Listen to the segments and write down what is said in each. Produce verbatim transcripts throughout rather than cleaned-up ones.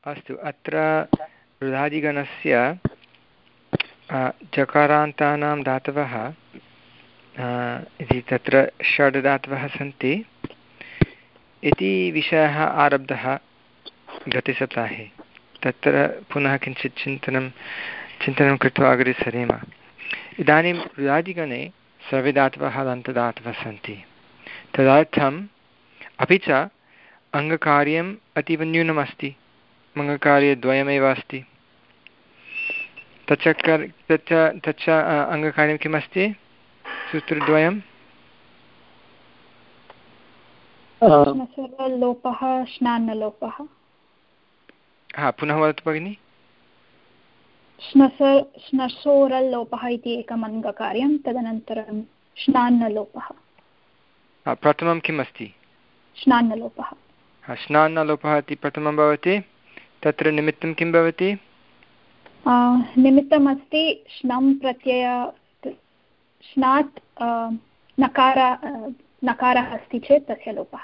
अस्तु, अत्र रुधादिगणस्य जकारान्तानां धातवः इति तत्र षड् धातवः सन्ति इति विषयः आरब्धः गतसप्ताहे। तत्र पुनः किञ्चित् चिन्तनं चिन्तनं कृत्वा अग्रे सरेम। इदानीं रुधादिगणे सर्वे धातवः दन्तधातवः सन्ति। तदर्थम् अपि च अङ्गकार्यम् अतीव न्यूनमस्ति, अङ्गकार्यद्वयमेव अस्ति। तच्च तच्च तच्च अङ्गकार्यं किमस्ति? सूत्रद्वयं लोपः श्नान्नलोपः। हा, पुनः वदतु भगिनि। श्नसोरल्लोपः इति एकम् अङ्गकार्यं, तदनन्तरं श्नान्नलोपः। प्रथमं किम् अस्ति? श्नान्नलोपः। हा, श्नान्नलोपः इति प्रथमं भवति। तत्र निमित्तं किं भवति? निमित्तमस्ति श्नं प्रत्यय श्नात् नकार नकारः अस्ति चेत् तस्य लोपः।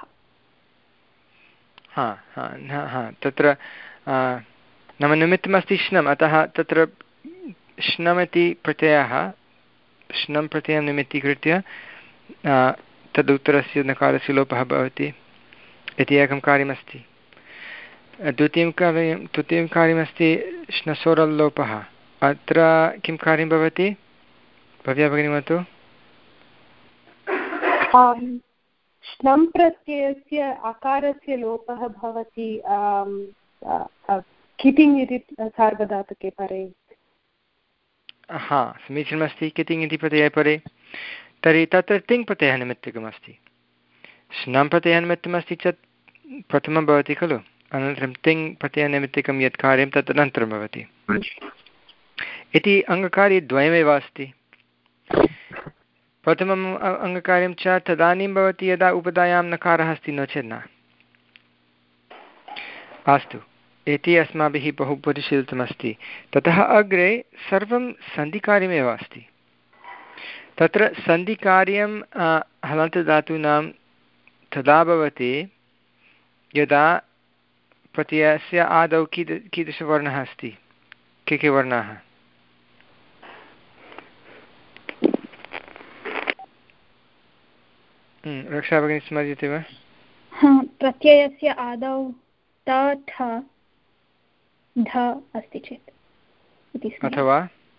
हा हा हा तत्र नाम निमित्तमस्ति श्नम्, अतः तत्र श्नमिति प्रत्ययः श्नं प्रत्ययं निमित्तीकृत्य तदुत्तरस्य नकारस्य लोपः भवति इति एकं कार्यमस्ति। द्वितीयं कार्यं तृतीयं कार्यमस्ति श्नसोरल्लोपः। अत्र किं कार्यं भवति? भव्या भगिनी वदतु। श्नं प्रत्ययस्य आकारस्य लोपः भवति कितिङ् इति सार्वधातुके परे। हा, समीचीनमस्ति। कितिङ् इति प्रत्यये परे। तर्हि तत्र तिङ् प्रत्ययः निमित्तकमस्ति। श्नं प्रत्ययः निमित्तमस्ति चेत् प्रथमं भवति खलु, अनन्तरं तिङ् प्रत्ययनिमित्तकं यत् कार्यं तत् अनन्तरं भवति इति अङ्गकार्यद्वयमेव अस्ति। प्रथमम् अङ्गकार्यं च तदानीं भवति यदा उपधायां नकारः अस्ति, नो चेत् न। अस्तु, इति अस्माभिः बहु परिशीलितमस्ति। ततः अग्रे सर्वं सन्धिकार्यमेव अस्ति। तत्र सन्धिकार्यं हलन्तधातूनां तदा भवति यदा प्रत्ययस्य आदौ कीद कीदृशवर्णः अस्ति? के के वर्णाः? रक्षा भगिनी स्मर्यते वा? प्रत्ययस्य आदौ त ठ ध अस्ति चेत् अथवा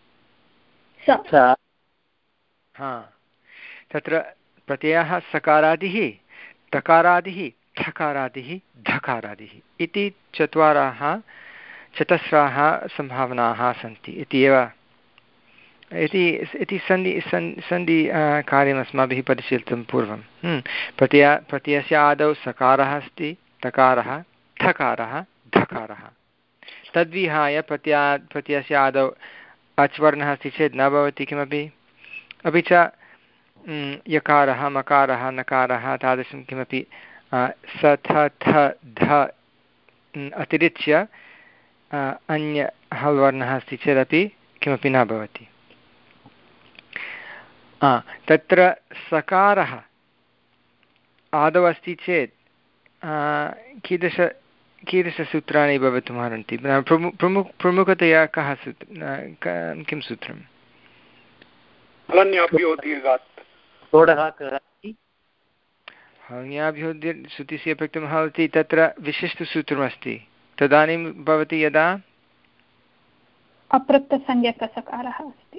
स। हा, तत्र प्रत्ययः सकारादिः, तकारादिः, ठकारादिः, धकारादिः इति चत्वारः चतस्राः सम्भावनाः सन्ति इति एव इति इति सन्धि सन्धि कार्यम् अस्माभिः परिशीलितं पूर्वं। प्रत्यय प्रत्ययस्य आदौ सकारः अस्ति, तकारः, ठकारः, धकारः। तद्विहाय प्रत्यय प्रत्ययस्य आदौ अच् वर्णः अस्ति चेत् न भवति किमपि। अपि च यकारः, मकारः, नकारः तादृशं किमपि स थ थ ध अतिरिच्य अन्य हल् वर्णः अस्ति चेदपि किमपि न भवति। तत्र सकारः आदौ अस्ति चेत् कीदृश कीदृशसूत्राणि भवितुमर्हन्ति? प्रमुख प्रमुख प्रमुखतया कः सूत्र किं सूत्रं? हल्याभ्योद्य श्रुतिस्य प्रक्तं भवति। तत्र विशिष्टसूत्रमस्ति। तदानीं भवति यदा अप्रत्ययसंज्ञकसकारः अस्ति।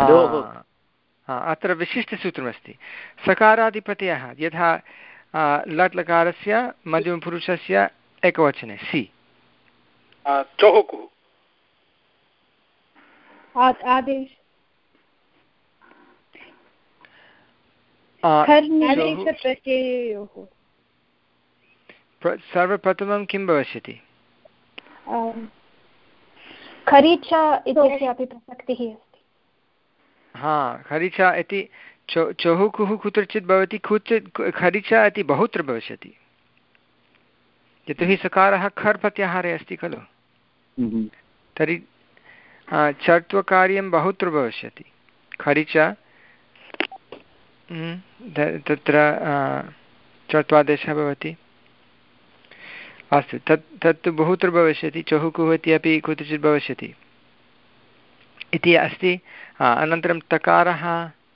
अत्र विशिष्टसूत्रमस्ति। सकारादिप्रत्ययः यथा लट् लकारस्य मध्यमपुरुषस्य एकवचने सि सर्वप्रथमं किं भविष्यति? खरीचा इत्यस्य अपि प्रसक्तिः अस्ति। हा, खरीचा इति चो चहुकुः कुत्रचित् भवति, कुत्रचित् खरीचा इति बहुत्र भविष्यति। यतोहि सकारः खर् प्रत्याहारे अस्ति खलु। तर्हि चर्त्वकार्यं बहुत्र भविष्यति। खरीचा तत्र चर्त्वादेशः भवति। अस्तु तत् तत्तु बहुत्र भविष्यति चहुकुः इति अपि कुत्रचित् भविष्यति इति अस्ति। अनन्तरं तकारः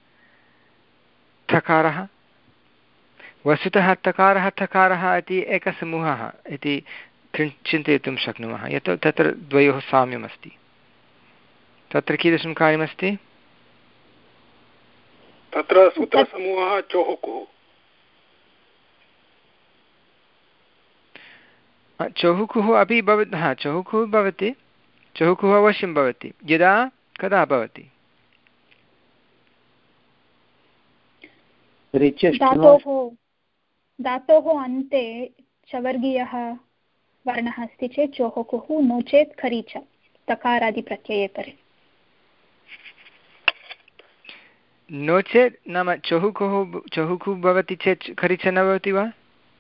थकारः वस्तुतः तकारः थकारः इति एकः समूहः इति चिन्तयितुं शक्नुमः यतो तत्र द्वयोः साम्यमस्ति। तत्र कीदृशं कार्यमस्ति तत्र सूत्रसमूहः चहुकुः चहुकुः अपि भवति हा चहुकुः भवति चहुकुः अवश्यं भवति यदा कदा भवति धातोः धातोः अन्ते चवर्गीयः वर्णः अस्ति चेत् चोहुकुः नो चेत् खरीच तकारादिप्रत्यये परे नो चेत् नाम चहुकुः चहुकुः भवति चेत् खरीच न भवति वा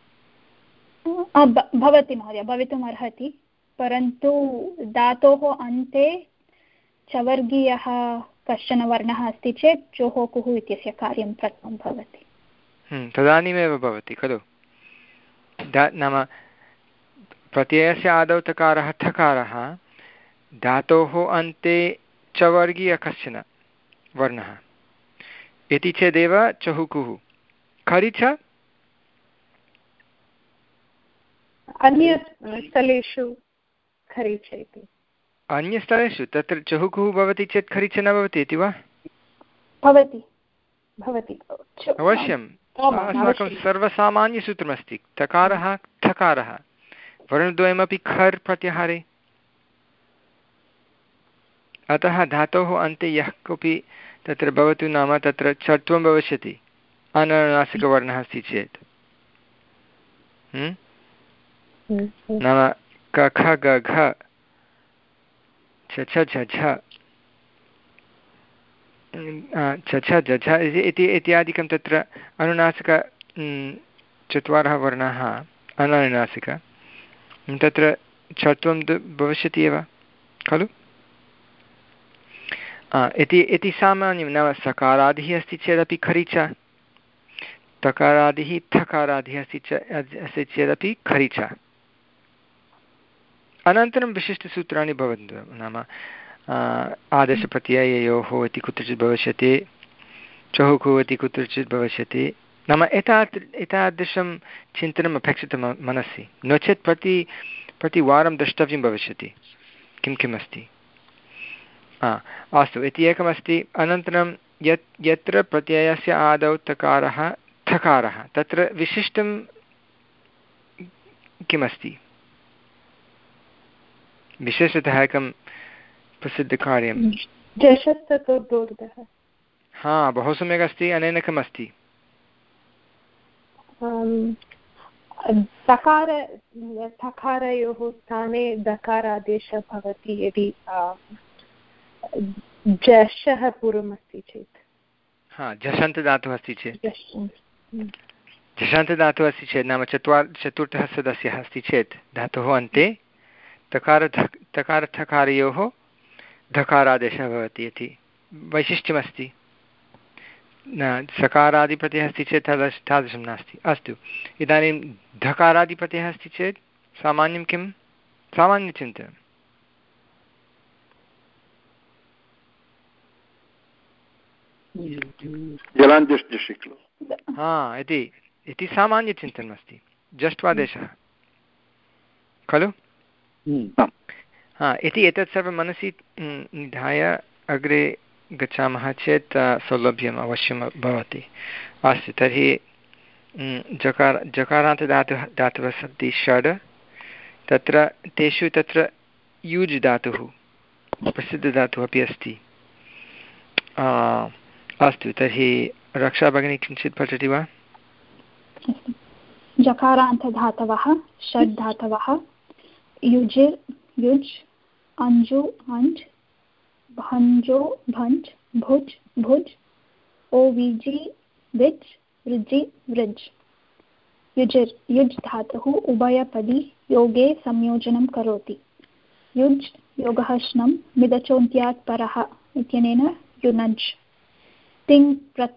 भवति महोदय भवितुम् अर्हति परन्तु धातोः अन्ते चवर्गीयः कश्चन वर्णः अस्ति चेत् चोहोकुः इत्यस्य कार्यं प्रथमं भवति तदानीमेव भवति खलु नाम प्रत्ययस्य आदौ तकारः थकारः धातोः अन्ते चवर्गीयः कश्चन वर्णः इति चेदेव चहुकुः खरीच अन्यस्थलेषु खरीच इति अन्यस्थलेषु तत्र चहुकुः भवति चेत् खरीच न भवति इति वा भवति भवति अवश्यम् अस्माकं सर्वसामान्यसूत्रमस्ति तकारः थकारः वर्णद्वयमपि खर् प्रत्याहारे अतः धातोः अन्ते यः कोऽपि तत्र भवतु नाम तत्र चत्वं भविष्यति अननुनासिकवर्णः अस्ति चेत् नाम क ख ग घ छ छ झ झ छ छ झ झ इति इत्यादिकं तत्र अनुनासिक चत्वारः वर्णाः अननुनासिक तत्र छत्वं भविष्यति एव खलु इति इति सामान्यं नाम सकारादिः अस्ति चेदपि खरीच तकारादिः थकारादिः अस्ति च अस्ति चेदपि खरीच अनन्तरं विशिष्टसूत्राणि भवन्ति नाम आदेशप्रत्यययोः इति कुत्रचित् भविष्यति चहुकुः इति कुत्रचित् भविष्यति नाम एतादृ एतादृशं चिन्तनम् अपेक्षितं मनसि नो चेत् प्रति प्रतिवारं द्रष्टव्यं भविष्यति किं किम् अस्ति अस्तु इति एकमस्ति अनन्तरं यत् यत्र प्रत्ययस्य आदौ तकारः थकारः तत्र विशिष्टं किमस्ति विशेषतः एकं प्रसिद्धकार्यं हा बहु सम्यक् अस्ति अनेन किम् अस्ति तकार तकारयोः स्थाने दकारादेशः भवति यदि जशः पूर्वमस्ति चेत् हा झषन्तदातुः अस्ति चेत् झषन्तदातुः अस्ति चेत् नाम चत्वारि चतुर्थः सदस्यः अस्ति चेत् धातोः अन्ते तकार तकारथकारयोः धकारादेशः भवति इति वैशिष्ट्यमस्ति न सकारादिप्रत्ययः अस्ति चेत् तादृश तादृशं नास्ति अस्तु इदानीं धकारादिप्रत्ययः अस्ति चेत् सामान्यं किं सामान्यचिन्तनं हा इति इति सामान्यचिन्तनमस्ति जष्ट्वादेशः खलु हा इति एतत् सर्वं मनसि निधाय अग्रे गच्छामः चेत् सौलभ्यम् अवश्यं भवति अस्तु तर्हि जकार जकारान्तदातुः धातवः सन्ति षड् तत्र तेषु तत्र युज् धातुः प्रसिद्धधातुः अपि अस्ति अस्तु तर्हि रक्षा भगिनी किञ्चित् पठति वा जकारान्तधातवः षड् धातवः युजिर् युज् अञ्जु अञ्ज् भञ्जो भञ्ज् भुज् भुज् ओविजि विज् वृजि वृज् युजिर् युज् धातुः उभयपदी योगे संयोजनं करोति युज् योगः श्नं मिदचोन्त्यात् परः इत्यनेन युनज् तिङ्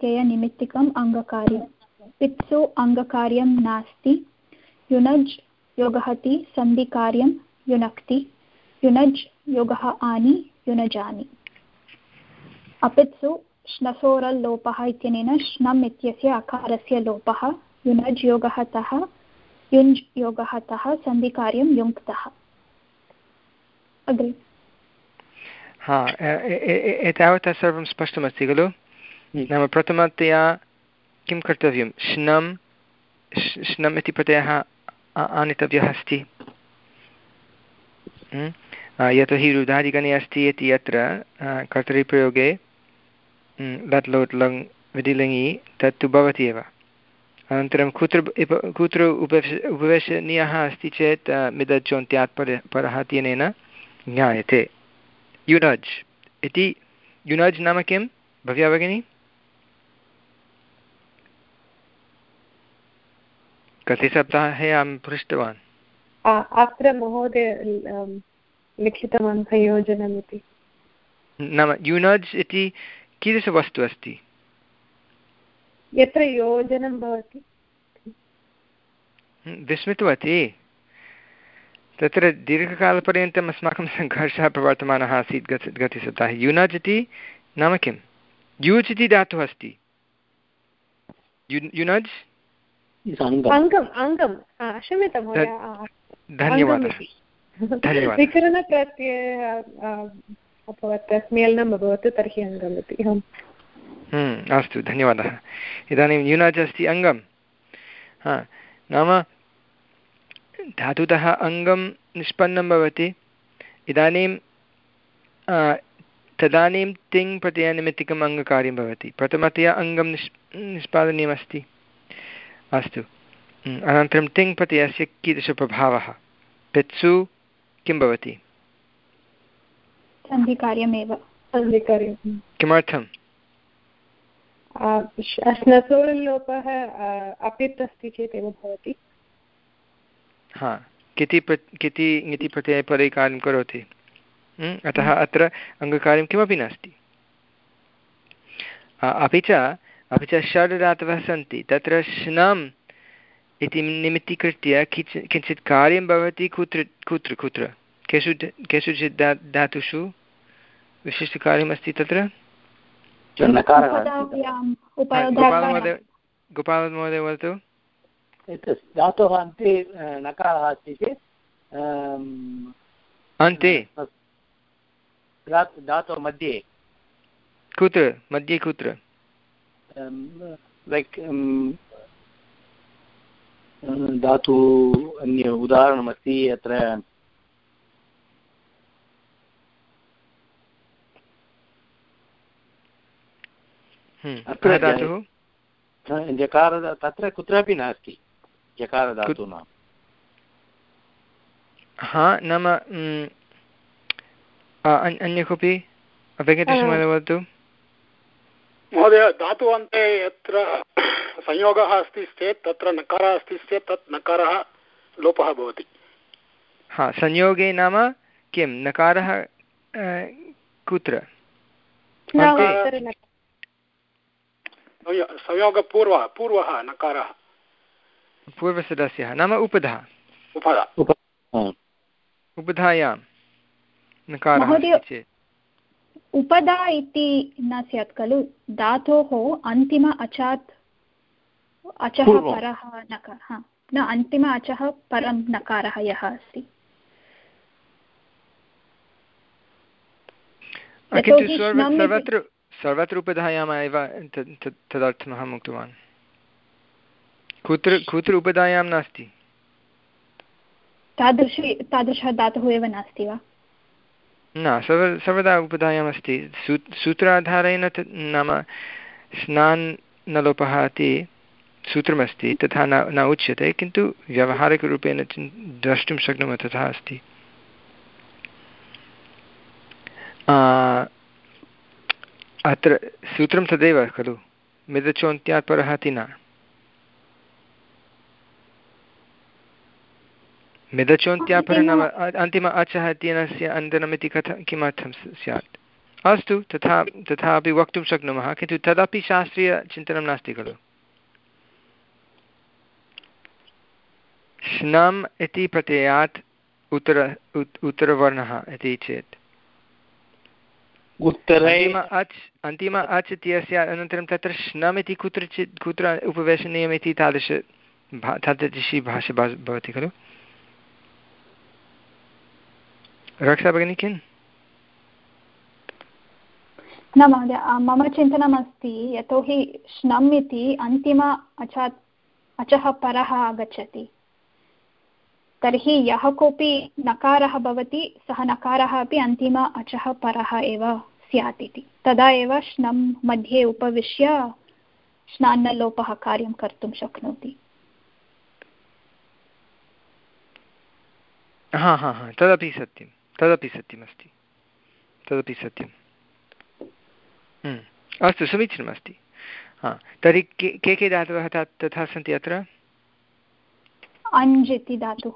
प्रत्ययनिमित्तिकम् अङ्गकार्यं पित्सु अङ्गकार्यं नास्ति युनज् योगः ति सन्धिकार्यं युनक्ति युनज् योगः आनि युनजानि अपित्सु श्नसोरल् लोपः इत्यनेन श्नम् इत्यस्य अकारस्य लोपः युनज् योगः तः युञ्ज् योगः तः सन्धिकार्यं युङ्क्तः अग्रे हा एतावता सर्वं स्पष्टमस्ति खलु नाम प्रथमतया किं कर्तव्यं श्नं श्नम् इति प्रत्ययः आनेतव्यः अस्ति यतोहि रुधादिगणे अस्ति इति यत्र कर्तरिप्रयोगे लट् लोट् लङ् विधिलिङि तत्तु भवति एव अनन्तरं कुत्र कुत्र उपवेश उपवेशनीयः अस्ति चेत् मिदच्योन्त्यात् पर परः इत्यनेन ज्ञायते युनज् इति युनज् नाम किं भव्या भगिनी कति सप्ताहे अहं पृष्टवान् अत्र महोदय लिखितवान् संयोजनम् इति नाम युनज् इति कीदृशवस्तु अस्ति यत्र योजनं भवति विस्मृतवती तत्र दीर्घकालपर्यन्तम् अस्माकं सङ्घर्षः प्रवर्तमानः आसीत् गत गतसप्ताहे युनज् इति नाम किं युज् इति धातुः अस्ति युनज् अङ्गम् अङ्गं क्षम्यतां महोदय धन्यवादः धन्यवादः विकरणप्रत्ययः अभवत् स्मेलनम् अभवत् तर्हि अङ्गम् इति अस्तु धन्यवादः इदानीं युनज् अस्ति अङ्गं हा नाम धातुतः अङ्गं निष्पन्नं भवति इदानीं तदानीं तिङ् प्रत्ययनिमित्तिकम् अङ्गकार्यं भवति प्रथमतया अङ्गं निष् निष्पादनीयमस्ति अस्तु अनन्तरं तिङ् प्रत्ययस्य कीदृशप्रभावः पित्सु किं भवति सन्धिकार्यमेव सन्धिकार्यं किमर्थं श्नसोरल्लोपः अपित् अस्ति चेत् एव भवति हा किति प्र किति इति प्रत्यये परे कार्यं करोति अतः अत्र अङ्गकार्यं किमपि नास्ति अपि च अपि च षड् धातवः सन्ति तत्र श्नम् इति निमित्तीकृत्य किञ्चित् किञ्चित् कार्यं भवति कुत्र कुत्र कुत्र केषु केषुचित् धा धातुषु विशिष्टकार्यमस्ति तत्र गोपालमहोदय गोपालमहोदय वदतु धातोः अन्ते नकारः अस्ति चेत् अन्ते धातोः मध्ये कुत्र मध्ये कुत्र लैक् धातु अन्य उदाहरणमस्ति अत्र धातुः जकार तत्र कुत्रापि नास्ति जकारधातूनां हा नाम अन्य कोऽपि वेङ्कटेशमहोदय वदतु महोदय धातु अन्ते यत्र संयोगः अस्ति चेत् तत्र नकारः अस्ति चेत् तत् नकारः लोपः भवति हा संयोगे नाम किं नकारः कुत्र संयोगपूर्वः पूर्वः नकारः पूर्वसदस्यः नाम उपधा उपधा उपधायां नकारः अस्ति चेत् उपधा इति न स्यात् खलु धातोः अन्तिम अचात् अचः परः नकारः न अन्तिम अचः परं नकारः यः अस्ति किन्तु सर्वत्र सर्वत्र उपधायाम् एव तदर्थम् अहम् उक्तवान् कुत्र कुत्र उपधायां नास्ति तादृशी तादृशः धातुः एव नास्ति वा न सर्व सर्वदा उपधायाम् अस्ति सू सूत्राधारेण नाम स्नान् न लोपः इति सूत्रमस्ति तथा न न उच्यते किन्तु व्यावहारिकरूपेण द्रष्टुं शक्नुमः तथा अस्ति अत्र सूत्रं तदेव खलु मिदचोन्त्यात् परः इति न मिदचोन्त्यात् परः नाम अन्तिम अचः इत्यनस्य अन्तरमिति कथं किमर्थं स्यात् अस्तु तथा तथापि वक्तुं शक्नुमः किन्तु तदपि शास्त्रीयचिन्तनं नास्ति खलु श्नम् इति प्रत्ययात् उत्तर उत्तरवर्णः इति चेत् अन्तिम अच् अन्तिम अच् इत्यस्य अनन्तरं तत्र श्नम् इति कुत्रचित् कुत्र उपवेशनीयम् इति तादृश तादृशी भाषा भवति खलु। रक्षा भगिनी किम्? न महोदय, मम चिन्तनमस्ति यतोहि श्नम् इति अन्तिम अचात् अचः परः आगच्छति, तर्हि यः कोऽपि नकारः भवति सः नकारः अपि अन्तिम अचः परः एव स्यात् इति, तदा एव श्नम् मध्ये उपविश्य श्नान्नलोपः कार्यं कर्तुं शक्नोति। हा हा हा तदपि सत्यं तदपि सत्यमस्ति तदपि सत्यम्। अस्तु समीचीनमस्ति। हा तर्हि के के के धातवः तथा सन्ति अत्र? अञ्ज् इति धातुः,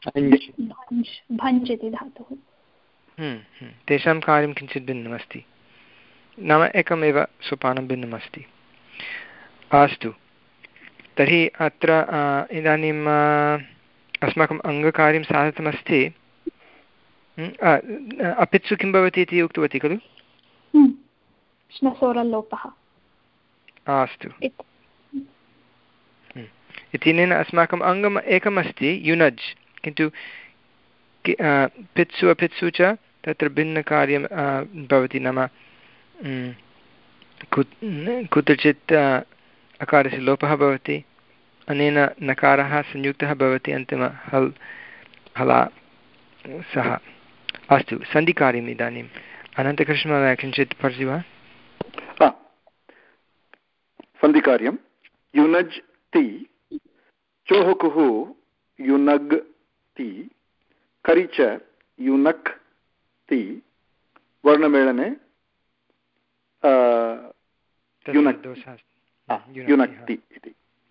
भञ्ज् इति धातुः। तेषां कार्यं किञ्चित् भिन्नमस्ति, नाम एकमेव सोपानं भिन्नमस्ति। अस्तु तर्हि अत्र इदानीम् अस्माकम् अङ्गकार्यं साधितमस्ति। अपित्सु किं भवति इति उक्तवती खलु? श्नसोरल्लोपः। अस्तु इत्यनेन अस्माकम् अङ्गम् एकमस्ति युनज्, किन्तु पित्सु अपित्सु च तत्र भिन्नकार्यं भवति, नाम कुत्रचित् अकारस्य लोपः भवति, अनेन नकारः संयुक्तः भवति अन्तिम हल् हला सः। अस्तु सन्धिकार्यम् इदानीम् अनन्तकृष्णमहोदय किञ्चित् पठति वा? सन्धिकार्यं युनज् ति चोहुकुः युनग् ति करिच युनक् ति वर्णमेलने युनक्ति इति।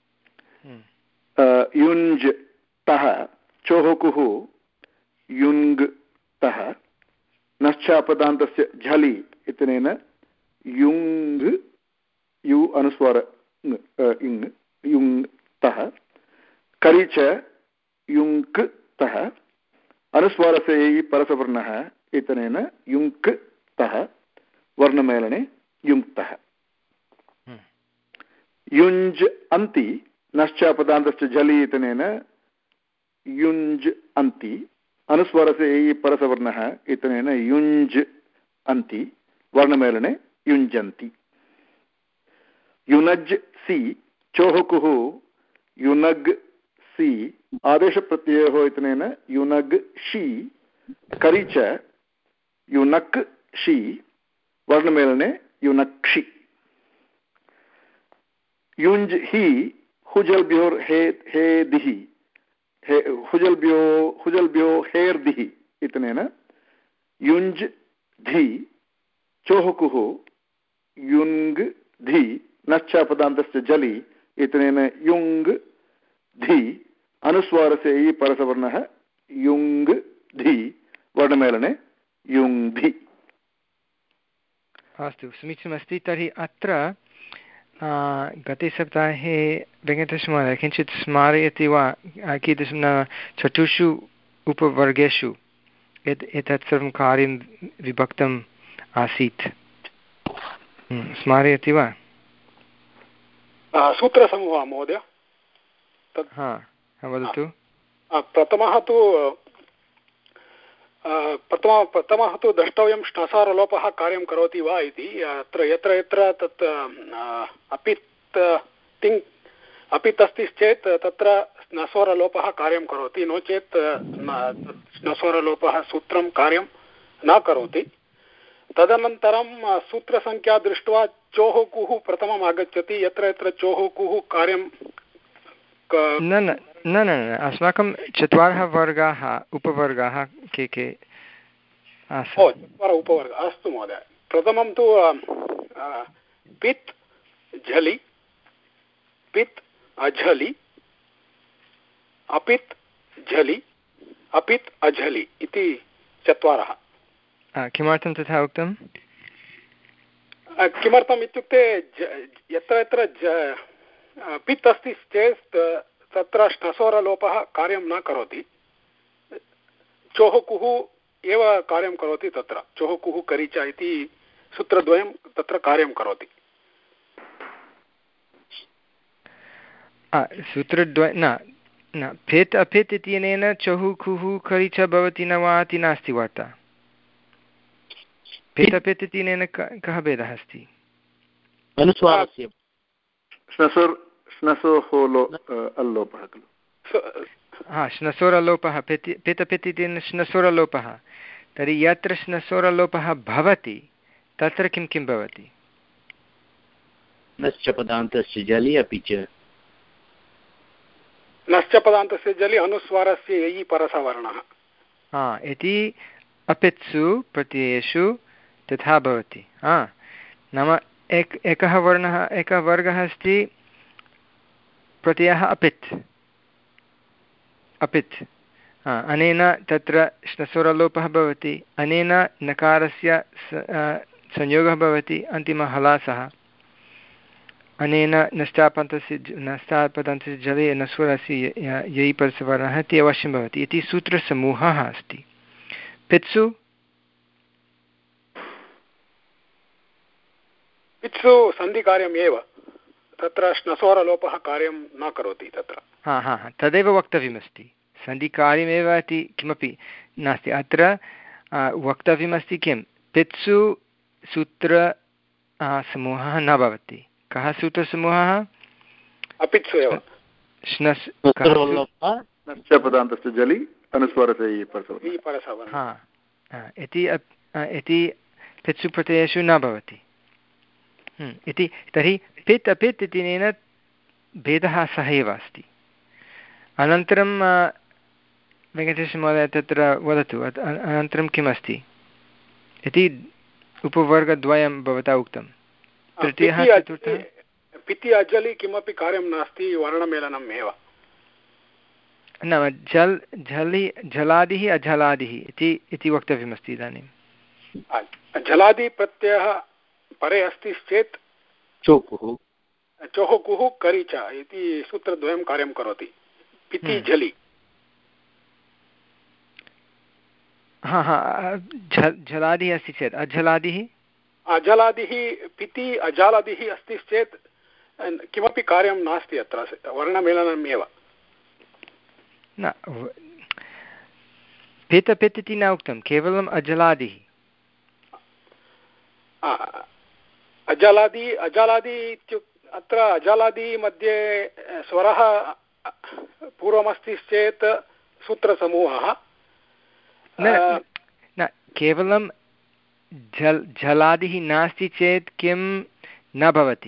युञ्ज् तः चोहुकुः युङ्ग् तः नश्चापदान्तस्य झलि इत्यनेन युङ्ग् यु अनुस्वार इङ् युङ् तः करिच युङ्क् तः अनुस्वारस्य परसवर्णः इत्यनेन युङ्क् तः वर्णमेलने युङ्क्तः। युञ्ज् अन्ति नश्चापदान्तस्य झलि इत्यनेन युञ्ज् अन्ति अनुस्वारस्य परसवर्णः इत्यनेन युञ्ज् अन्ति वर्णमेलने युञ्जन्ति। युनज् सि चोहुकुः युनग् सि आदेशप्रत्ययोः इत्यनेन युनग् षि करिच युनक् षि वर्णमेलने युनक्षि। युञ्ज् हि हुजल्भ्योर् हे हेदिः हे हुजल्भ्यो हुजल्भ्यो हेर्दिः इत्यनेन युञ्ज् धि चोहुकुः युङ्ग् धि नश्चापदान्तस्य जलि इत्यनेन युङ्ग् धि अनुस्वारस्य परसवर्णः युङ्ग् धि वर्णमेलने युङ्धि। अस्तु समीचीनमस्ति। तर्हि अत्र गते सप्ताहे वेङ्कटेशमहोदय किञ्चित् स्मारयति वा कीदृशं न चतुर्षु उपवर्गेषु यत् एतत् सर्वं कार्यं विभक्तम् आसीत्, स्मारयति वा? सूत्रसमूहः महोदय हा वदतु। प्रथमः तु प्रथमः प्रथमः तु द्रष्टव्यं श्नसारलोपः कार्यं करोति वा इति। अत्र यत्र यत्र तत् अपित् तिङ् अपित् अस्ति चेत् तत्र श्नस्वरलोपः कार्यं करोति, नो चेत् श्नस्वरलोपः सूत्रं कार्यं न करोति। तदनन्तरं सूत्रसङ्ख्या दृष्ट्वा चोहुकुः प्रथमम् आगच्छति, यत्र यत्र चोहुकुः कार्यं न न न न अस्माकं चत्वारः वर्गाः उपवर्गाः के के आसन्? ओ चत्वारः उपवर्गाः, अस्तु महोदय। प्रथमं तु पित् झलि, पित् अझलि, अपित् झलि, अपित् अझलि इति चत्वारः। किमर्थं तथा उक्तं? किमर्थम् इत्युक्ते यत्र यत्र पित् अस्ति चेत् तत्र श्नसोरलोपः कार्यं न करोति, चोः कुः एव कार्यं करोति। तत्र चोः कुः करिच इति सूत्रद्वयं तत्र कार्यं करोति। सूत्रद्वय न न फेत् अफेत् इत्यनेन चहुः कुः करिच भवति न वा इति नास्ति वार्ता। फेत् अफेत् इत्यनेन कः भेदः अस्ति? अनुस्वारस्य अल्लोपः खलु। हा, श्नसोरलोपः फेत् फेत् अफेत् इत्यनेन श्नसोरलोपः। तर्हि यत्र श्नसोरलोपः भवति तत्र किं किं भवति? नश्च पदान्तस्य जलि अपि च नश्च पदान्तस्य जलि अनुस्वारस्य ययि परसवर्णः। हा, इति अपित्सु प्रत्ययेषु तथा भवति। हा, नाम एक एकः वर्णः एकः वर्गः अस्ति प्रत्ययः अपित् अपित् हा, अनेन तत्र श्नसोरलोपः भवति, अनेन नकारस्य संयोगः भवति, अन्तिमः हलासः, अनेन नष्टापन्तस्य नष्टापदन्तस्य जले नस्वरस्य ययि परसवर्णः इति अवश्यं भवति इति सूत्रसमूहः अस्ति। पित्सु पित्सु सन्धिकार्यम् एव, तत्र श्नसोरलोपः कार्यं न करोति तत्र। हा हा हा तदेव वक्तव्यमस्ति, सन्धिकार्यमेव इति किमपि नास्ति अत्र। वक्तव्यमस्ति किं, पित्सु सूत्र समूहः न भवति। कः सूत्रसमूहः? अपित्सु एव। श्नस् पदान्तस्य जलि अनुस्वारस्य परसवर्णः हा इति इति पित्सु प्रत्ययेषु न भवति इति। तर्हि पित् अपित् इत्यनेन भेदः सः एव अस्ति। अनन्तरं वेङ्कटेशमहोदय तत्र वदतु, अनन्तरं किमस्ति इति उपवर्गद्वयं भवता उक्तं। तृतीयः चतुर्थः पिति अजलि किमपि कार्यं नास्ति, वर्णमेलनम् एव। नाम जल् झलि जलादिः अजलादिः इति इति वक्तव्यमस्ति इदानीं। जलादि प्रत्ययः परे अस्ति चेत् चोकुः चोः कुः करिच इति सूत्रद्वयं कार्यं करोति। पिति झलि हा हा झलादिः अस्ति चेत् अझलादिः अजलादिः पिति अजालादिः अस्ति चेत् किमपि कार्यं नास्ति, अत्र वर्णमेलनम् एव। न पित् पित् इति न उक्तं, केवलम् अजलादिः। अजलादि अजलादि इत्युक्ते अत्र अजलादि मध्ये स्वरः पूर्वमस्ति चेत् सूत्रसमूहः न न केवलं जल् जलादिः नास्ति चेत् किं न भवति?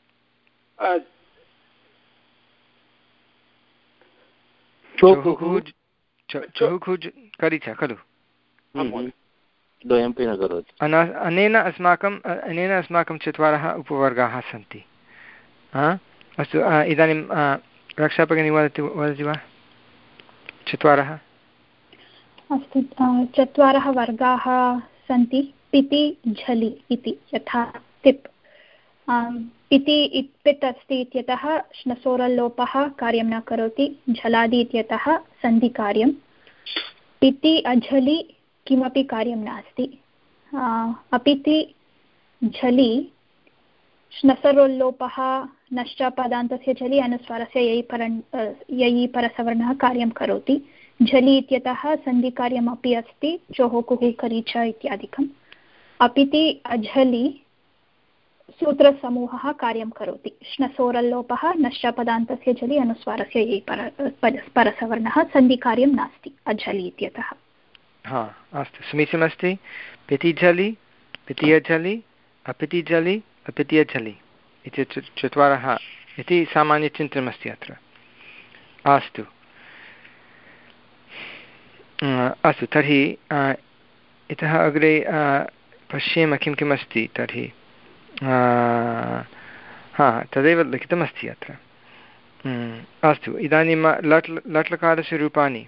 करिच खलु। अनेन अस्माकम् अनेन अस्माकं चत्वारः उपवर्गाः सन्ति। अस्तु, इदानीं रक्षाभगिनी वदति वदति वा? चत्वारः अस्तु, चत्वारः वर्गाः सन्ति। पिति झलि इति, यथा तिप् पिति इत्पित् अस्ति इत्यतः श्नसोरल्लोपः कार्यं न करोति, झलादि इत्यतः सन्धिकार्यं। पिति अझलि किमपि कार्यं नास्ति। अपिति झलि श्नसरोल्लोपः नश्चापदान्तस्य झलि अनुस्वारस्य ययि परन् ययि परसवर्णः कार्यं करोति। झलि इत्यतः सन्धिकार्यमपि अस्ति, चोः कुः करिच इत्यादिकम्। अपिति अझलि सूत्रसमूहः कार्यं करोति। श्नसोरल्लोपः नश्चापदान्तस्य झलि अनुस्वारस्य ययि पर परसवर्णः, सन्धिकार्यं नास्ति अझलि इत्यतः। हा अस्तु, समीचीनमस्ति। पिति झलि पिति अझलि अपिति झलि अपिति अझलि इति चत्वारः इति सामान्यचिन्तनमस्ति अत्र। अस्तु अस्तु तर्हि इतः अग्रे पश्येम किं किम् अस्ति। तर्हि हा तदेव लिखितमस्ति अत्र। अस्तु, इदानीं लट् लट्लकारस्य रूपाणि।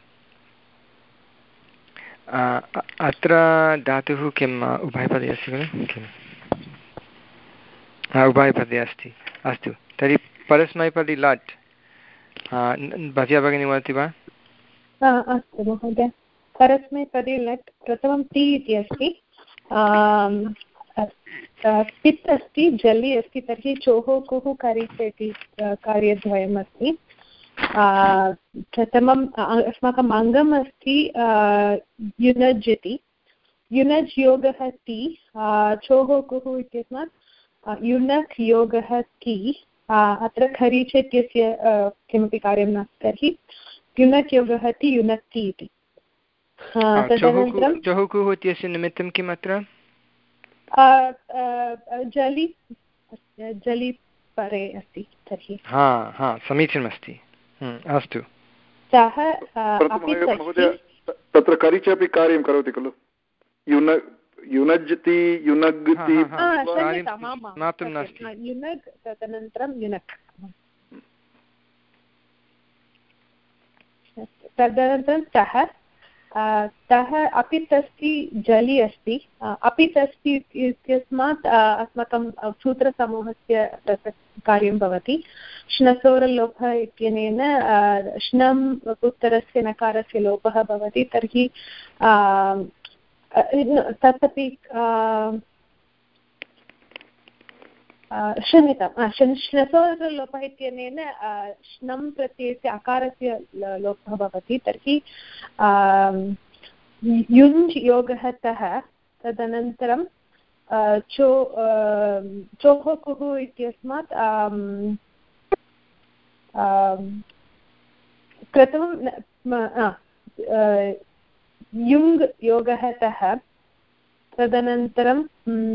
अत्र धातुः किम् उभयपदे अस्ति खलु? किम् उभयपदे अस्ति। अस्तु, तर्हि परस्मैपदी लट् भव्या भगिनी वदति वा? अस्तु महोदय, परस्मैपदे लट् प्रथमं ति इति अस्ति, पित् अस्ति, जलि अस्ति, तर्हि चोः कुः करिच इति कार्यद्वयम् अस्ति। प्रथमम् अस्माकम् अङ्गम् अस्ति युनज् इति, युनज् योगः ति, चोः कुः इत्यस्मात् युनक् योगः ति, अत्र खरीच इत्यस्य किमपि कार्यं नास्ति, तर्हि युनक् योगः ति युनक्ति इति। तदनन्तरं चोः कुः इत्यस्य निमित्तं किम् अत्र? जलि जलि परे अस्ति, तर्हि हा हा समीचीनमस्ति, अस्तु। सः तत्र करिच अपि कार्यं करोति खलु, युन युनज्ति युनग्ति समाप्तं नास्ति, युनग् तदनन्तरं युनक्, तदनन्तरं तः तः अपित् अस्ति, जलि अस्ति, अपित् अस्ति इत्यस्मात् अस्माकं सूत्रसमूहस्य तत्र कार्यं भवति। श्नसोरलोपः इत्यनेन श्नम् उत्तरस्य नकारस्य लोपः भवति, तर्हि तदपि क्षम्यतां श्नसोरलोपः इत्यनेन श्नं प्रत्ययस्य अकारस्य लोपः भवति, तर्हि युञ् योगः तः, तदनन्तरं चो चोः कुः इत्यस्मात् प्रथमं युङ् योगः तः, तदनन्तरं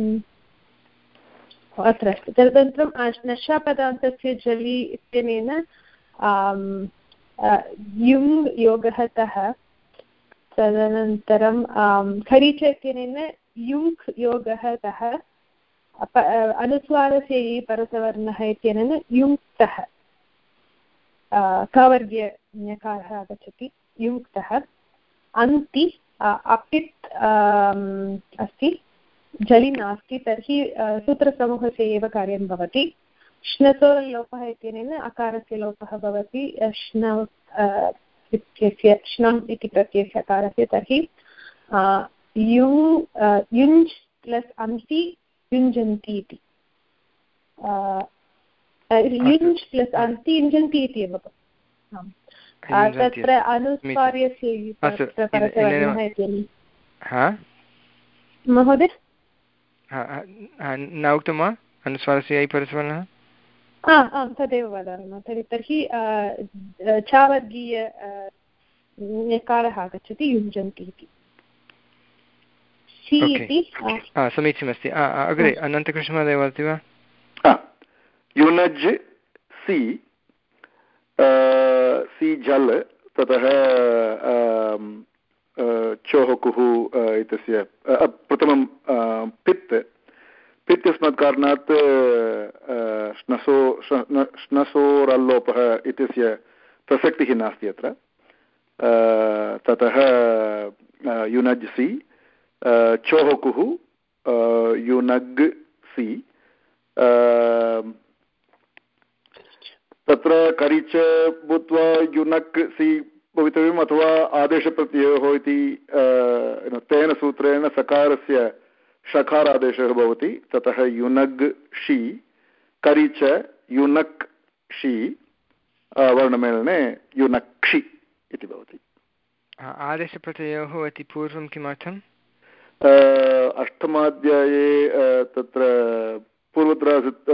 अत्र अस्ति, तदनन्तरं नशापदान्तस्य जलि इत्यनेन युङ् योगः तः, तदनन्तरं खरीच इत्यनेन युङ्क् योगः तः, अनुस्वारस्य इ परसवर्णः इत्यनेन युङ्क्तः, कवर्गीयकारः आगच्छति, युङ्क्तः। अन्ति अपित् अस्ति, जलि नास्ति, तर्हि सूत्रसमूहस्य एव कार्यं भवति। श्नसोरलोपः इत्यनेन अकारस्य लोपः भवति, श्न इत्यस्य श्नम् इति प्रत्ययस्य अकारस्य, तर्हि यु युञ्ज् प्लस् अन्ति युञ्जन्ति इति, युञ्ज् प्लस् अन्ति युञ्जन्ति इति एव तत्र अनुस्वार्यस्य महोदय न उक्तं वा अनुस्वारस्य परसवर्णः? आम् तदेव वदामः, तर्हि तर्हि छावर्गीय ञकारः आगच्छति, युञ्जन्ति इति। समीचीनमस्ति, अग्रे अनन्तकृष्णमहोदय वदति वा? युनज् सि सि जल्, ततः चोः कुः इत्यस्य प्रथमं पित् पित् इत्यस्मात् कारणात् श्नसो श्नसोरल्लोपः इत्यस्य प्रसक्तिः नास्ति अत्र, ततः युनज् सि, चोः कुः युनग् सि, तत्र करिच भूत्वा युनक् सि भवितव्यम्, अथवा आदेशप्रत्ययोः इति तेन सूत्रेण सकारस्य षकारादेशः भवति, ततः युनग् षि, करिच युनक् षि, वर्णमेलने युनक्षि इति भवति। आदेशप्रत्ययोः इति पूर्वं किमर्थम्? अष्टमाध्याये तत्र पूर्वत्र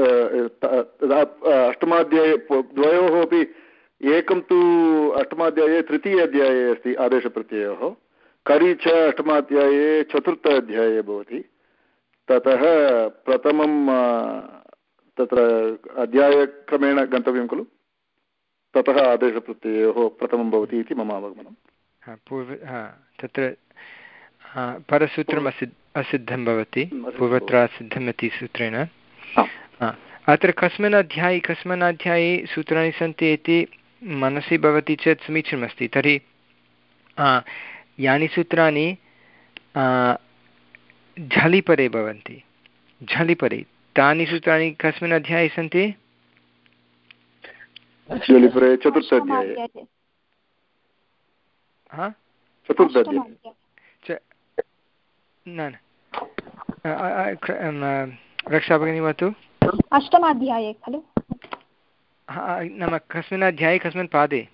अष्टमाध्याये द्वयोः अपि, एकं तु अष्टमाध्याये तृतीय अध्याये अस्ति आदेशप्रत्ययोः, करि च अष्टमाध्याये चतुर्थ अध्याये भवति, ततः प्रथमं तत्र अध्यायक्रमेण गन्तव्यं खलु, ततः आदेशप्रत्ययोः प्रथमं भवति इति मम अवगमनं। पूर्व तत्र परसूत्रम् असि असिद्धं भवति, पूर्वत्र असिद्धम् इति सूत्रेण। अत्र कस्मिन् अध्याये कस्मिन् अध्याये सूत्राणि सन्ति इति मनसि भवति चेत् समीचीनमस्ति। तर्हि यानि सूत्राणि झलिपरे भवन्ति, झलिपरे, तानि सूत्राणि कस्मिन् अध्याये सन्ति? जलिपरे चतुर्थाध्याये चतुर्थाध्याये न रक्षा भगिनी वदतु। अष्टमाध्याये खलु? नाम कस्मिन् अध्याये कस्मिन् पादे?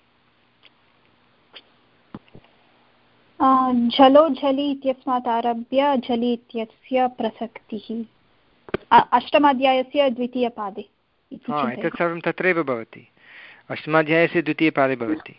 झलो झलि इत्यस्मात् आरभ्य झलि इत्यस्य प्रसक्तिः अष्टमाध्यायस्य द्वितीयपादे। एतत् सर्वं तत्रैव भवति, अष्टमाध्यायस्य द्वितीयपादे भवति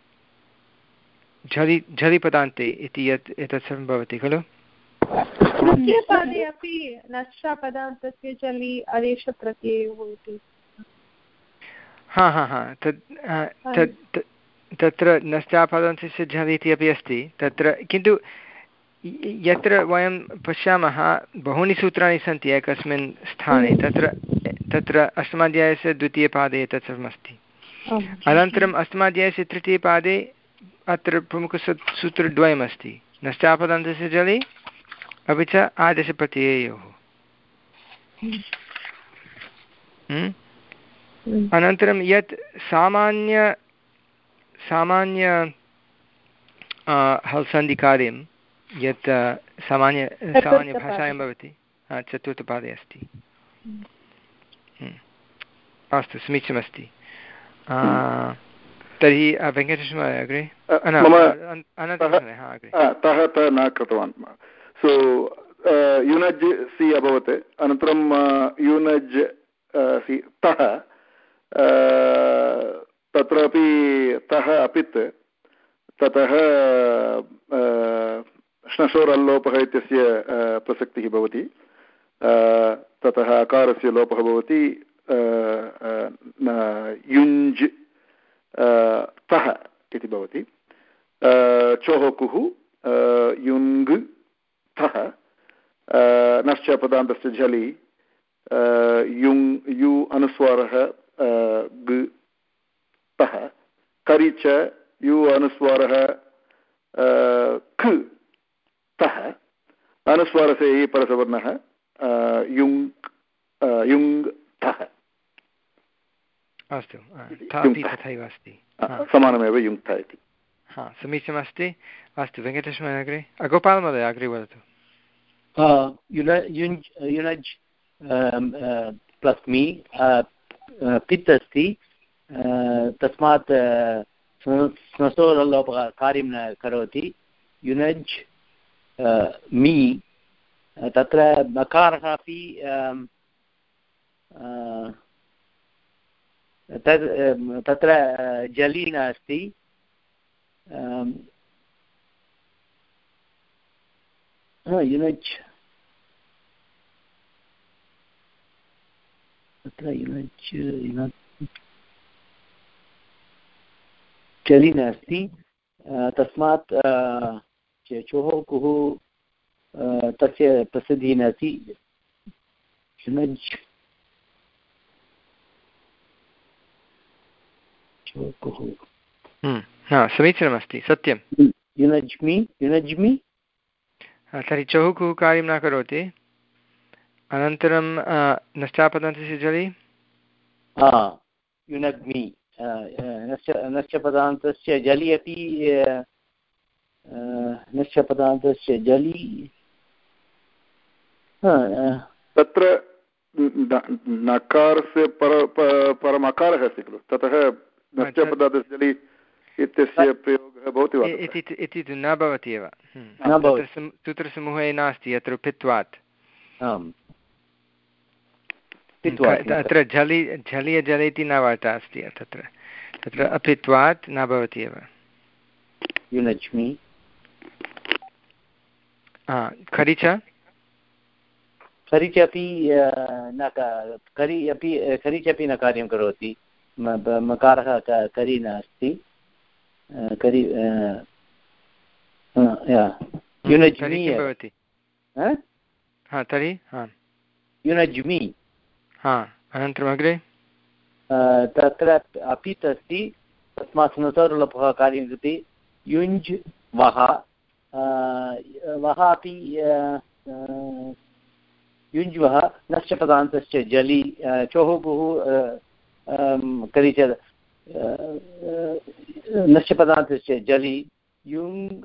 झलि झलि पदान्ते इति यत् एतत् सर्वं भवति खलु? तृतीयपादे अपि नष्टपदान्तस्य झलि आदेशप्रत्ययो भवति। हा हा हा तत् तत्र नष्टापदान्तस्य झलि इति अपि अस्ति तत्र, किन्तु यत्र वयं पश्यामः बहूनि सूत्राणि सन्ति एकस्मिन् स्थाने, तत्र तत्र अष्टमाध्यायस्य द्वितीयपादे एतत् सर्वमस्ति। अनन्तरम् अष्टमाध्यायस्य तृतीयपादे अत्र प्रमुखसूत्रद्वयमस्ति, नष्टापदान्तस्य झलि अपि च आदेशप्रत्ययोः। अनन्तरं यत् सामान्य सामान्य हल्सन्धिकार्यं यत् सामान्य सामान्यभाषायां भवति चतुर्थपादे अस्ति। अस्तु, समीचीनमस्ति। तर्हि वेङ्कटेशमहोदय अग्रे अनन्तरं न कृतवान्। सो युनज् सि अभवत्, अनन्तरं युनज् सि तः, तत्रापि तः अपित्, ततः श्नशोरल्लोपः इत्यस्य प्रसक्तिः भवति, ततः अकारस्य लोपः भवति, युञ्ज् तः इति भवति, चोहोकुः युङ् तः, नश्च पदान्तस्य झलि युङ् यु अनुस्वारः ग तः, करि च यु अनुस्वारः ख तः, अनुस्वारस्य ये परसवर्णः युङ् युङ् तः। अस्तु, तथैव अस्ति, समानमेव युङ्क्तः इति। हा, समीचीनमस्ति। अस्तु, वेङ्कटेशमहोदय अग्रे, गोपालमहोदय अग्रे वदतु। युनज् प्लस् मी पित् अस्ति, तस्मात् स्मसोरल्लोपः कार्यं न करोति। युनज् मी, तत्र मकारः अपि तद् तत्र जलि नास्ति, युनज् तत्र युनज् जलि नास्ति, तस्मात् चोः कुः तस्य प्रसिद्धिः नास्ति। युनज् समीचीनमस्ति, सत्यं। युनज्मि युनज्मि तर्हि चोः कुः कार्यं न करोति। अनन्तरं नश्चापदान्तस्य झलि युनग्मि, नश्चपदान्तस्य झलि अपि नश्चपदान्तस्य झलि तत्र नकारस्य पर परमकारः अस्ति खलु, ततः नश्चपदान्तस्य झलि इत्यस्य प्रयोगः भवति वा? इति तु न भवति एव, सूत्रसमूहे नास्ति यत्र पित्वात्। अत्र झलि झलि जले इति न वार्ता अस्ति, तत्र तत्र अपित्वात् न भवति एव। युनज्मि खरि च खरि च अपि न खरि अपि खरि च अपि न कार्यं करोति, मकारः करि नास्ति, करि युनज्मि भवति। तर्हि युनज्मि अनन्तरम् अग्रे तत्र अपित् अस्ति, तस्मात् स्मसोरलोपः कार्यं कृते। युञ्ज् वः, वः अपि युञ्ज् वः, नश्चपदान्तस्य झलि, चोः कुः करि च नश्यपदार्थस्य जलि युङ्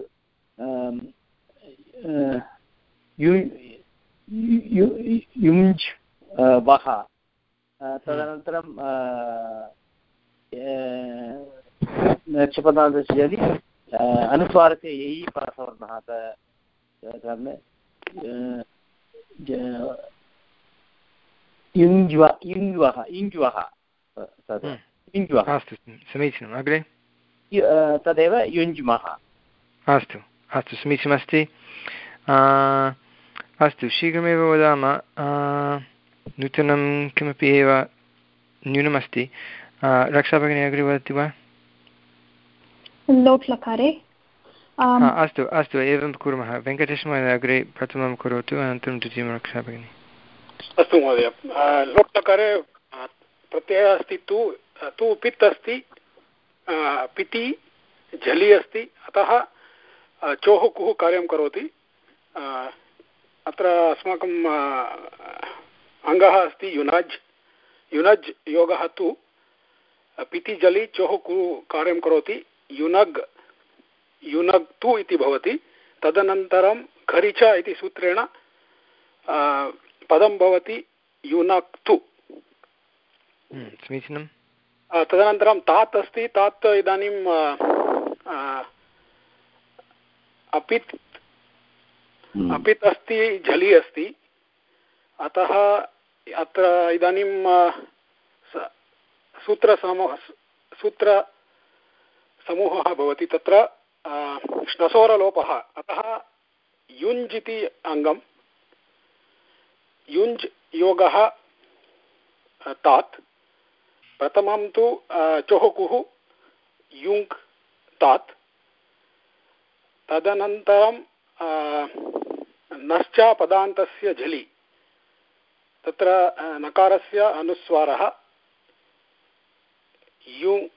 युञ्ज् वः तदनन्तरं नश्यपदार्थस्य जलि अनुस्वारस्य ययि परसवर्णः युञ्ज्व युञ्ज्वः युञ्ज्वः अस्तु समीचीनम् अग्रे तदेव युञ्ज्मः अस्तु अस्तु समीचीनमस्ति अस्तु शीघ्रमेव वदामः नूतनं किमपि एव न्यूनमस्ति रक्षाभगिनी अग्रे वदति वा लोट् लकारे अस्तु अस्तु एवं कुर्मः वेङ्कटेशमहोदय अग्रे प्रथमं करोतु अनन्तरं द्वितीयं रक्षाभगिनी अस्तु महोदय लोट् लकारे प्रत्ययः अस्ति तु तु पित् अस्ति पिति झलि अस्ति अतः चोः कुः कार्यं करोति अत्र अस्माकं अङ्गः अस्ति युनज् युनज् योगः तु पिति जलि चोः कुः कार्यं करोति युनग् युनग् तु इति भवति तदनन्तरं खरिच इति सूत्रेण पदं भवति युनक् तु समीचीनं तदनन्तरं तात् अस्ति तात् इदानीं अपित् अपित् अस्ति झलि अस्ति अतः अत्र इदानीं सूत्रसमूह सूत्रसमूहः भवति तत्र श्नसोरलोपः अतः युञ्ज् इति अङ्गं युञ्ज् योगः तात् प्रथमं तु चोहुकुः युङ्क् तात् तदनन्तरं नश्च पदान्तस्य झलि तत्र नकारस्य अनुस्वारः युङ्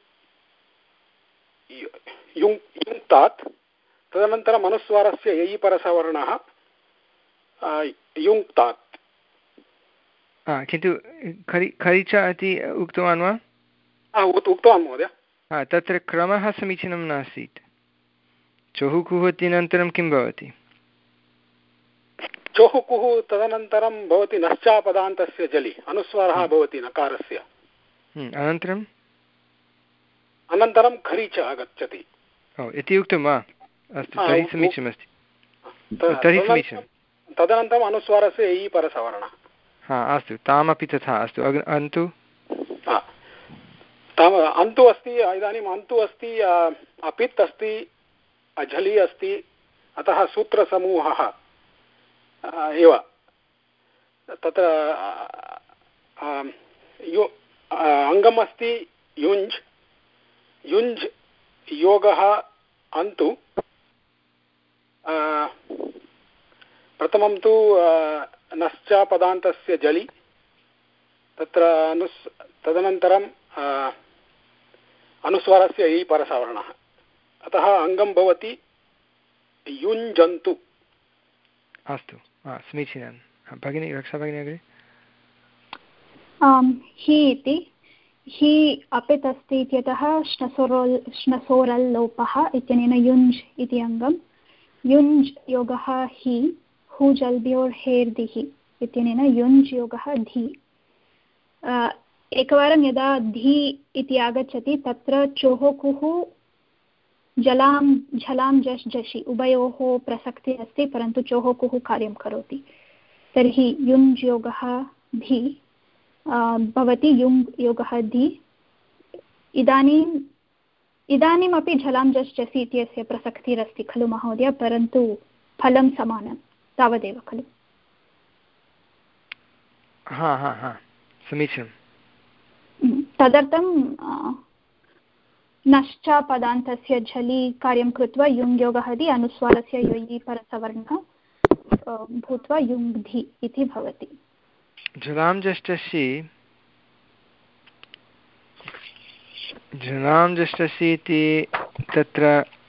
युङ् युङ्क्तात् तदनन्तरम् अनुस्वारस्य ययि परसवर्णः युङ्क्तात् किन्तु खरि खरिच इति उक्तवान् वा उक्तवान् महोदय तत्र क्रमः समीचीनं नासीत् चोहुकुः इत्यनन्तरं किं भवति चोहुकुः तदनन्तरं भवति नश्चापदान्तस्य जलि अनुस्वारः भवति नकारस्य अनन्तरम् अनन्तरं खरिच आगच्छति ओ इति उक्तं वा अस्तु तर्हि समीचीनमस्ति तर्हि समीचीनं तदनन्तरम् अनुस्वारस्य ययि परसवर्णः हा अस्तु तामपि तथा अस्तु अन्तु अन्तु अस्ति इदानीम् अन्तु अस्ति अपित् अस्ति झलि अस्ति अतः सूत्रसमूहः एव तत्र अङ्गमस्ति युञ्ज् युञ्ज् योगः अन्तु प्रथमं तु नश्च पदान्तस्य जलि तत्र अनुस् तदनन्तरं अनुस्वारस्य ययि परसवर्णः अतः अङ्गं भवति युञ्जन्तु अस्तु समीचीनं भगिनी रक्षा भगिनी अग्रे हि इति हि अपित् अस्ति इत्यतः श्नसोरोल् श्नसोरल् लोपः इत्यनेन युञ्ज् इति अङ्गं युञ्ज् योगः हि हुजल्ब्योर् हेर्दिः इत्यनेन युञ्ज् योगः धि एकवारं यदा धि इति आगच्छति तत्र चोहोकुः जलां झलां जश् जषि उभयोः प्रसक्तिः अस्ति परन्तु चोहोकुः कार्यं करोति तर्हि युञ्ज् योगः धि भवति युङ् योगः धि इदानीम् इदानीमपि झलां जश् जसि इत्यस्य प्रसक्तिरस्ति खलु महोदय परन्तु फलं समानं तावदेव खलु हा हा हा समीचीनं तदर्थं नश्च पदान्तस्य झलि कार्यं कृत्वा युङ् योगः धि अनुस्वारस्य ययि परसवर्णः भूत्वा युङ् धि इति भवति झलां जष्टसि झलां जष्टसि इति तत्र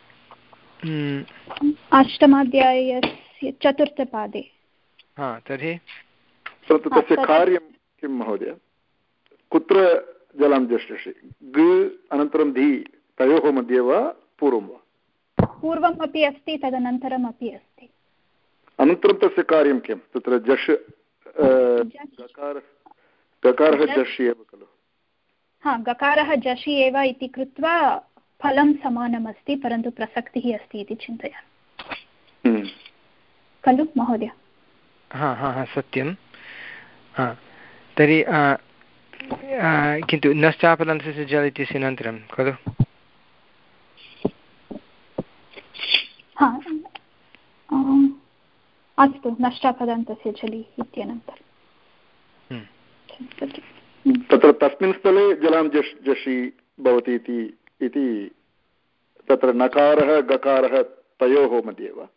अष्टमाध्यायस्य चतुर्थपादे हा तर्हि तस्य कार्यं किं महोदय कुत्र जलां जषि ग अनन्तरं धी तयोः मध्ये वा पूर्वं वा? पूर्वम् अपि अस्ति तदनन्तरम् अपि अस्ति। अनन्तरं तस्य कार्यं किं तत्र जश् गकारः जषि एव खलु? हा गकारः जषि एव इति कृत्वा फलं समानमस्ति परन्तु प्रसक्तिः अस्ति इति चिन्तयामि खलु महोदय? हा हा हा सत्यं। हा तर्हि किन्तु नश्चापदन्तस्य जल इत्यस्य अनन्तरं खलु? हा अस्तु नष्टापदान्तस्य जलि इत्यनन्तरं तत्र तस्मिन् स्थले जलां जश् जषि भवति इति तत्र नकारः गकारः तयोः मध्ये वा?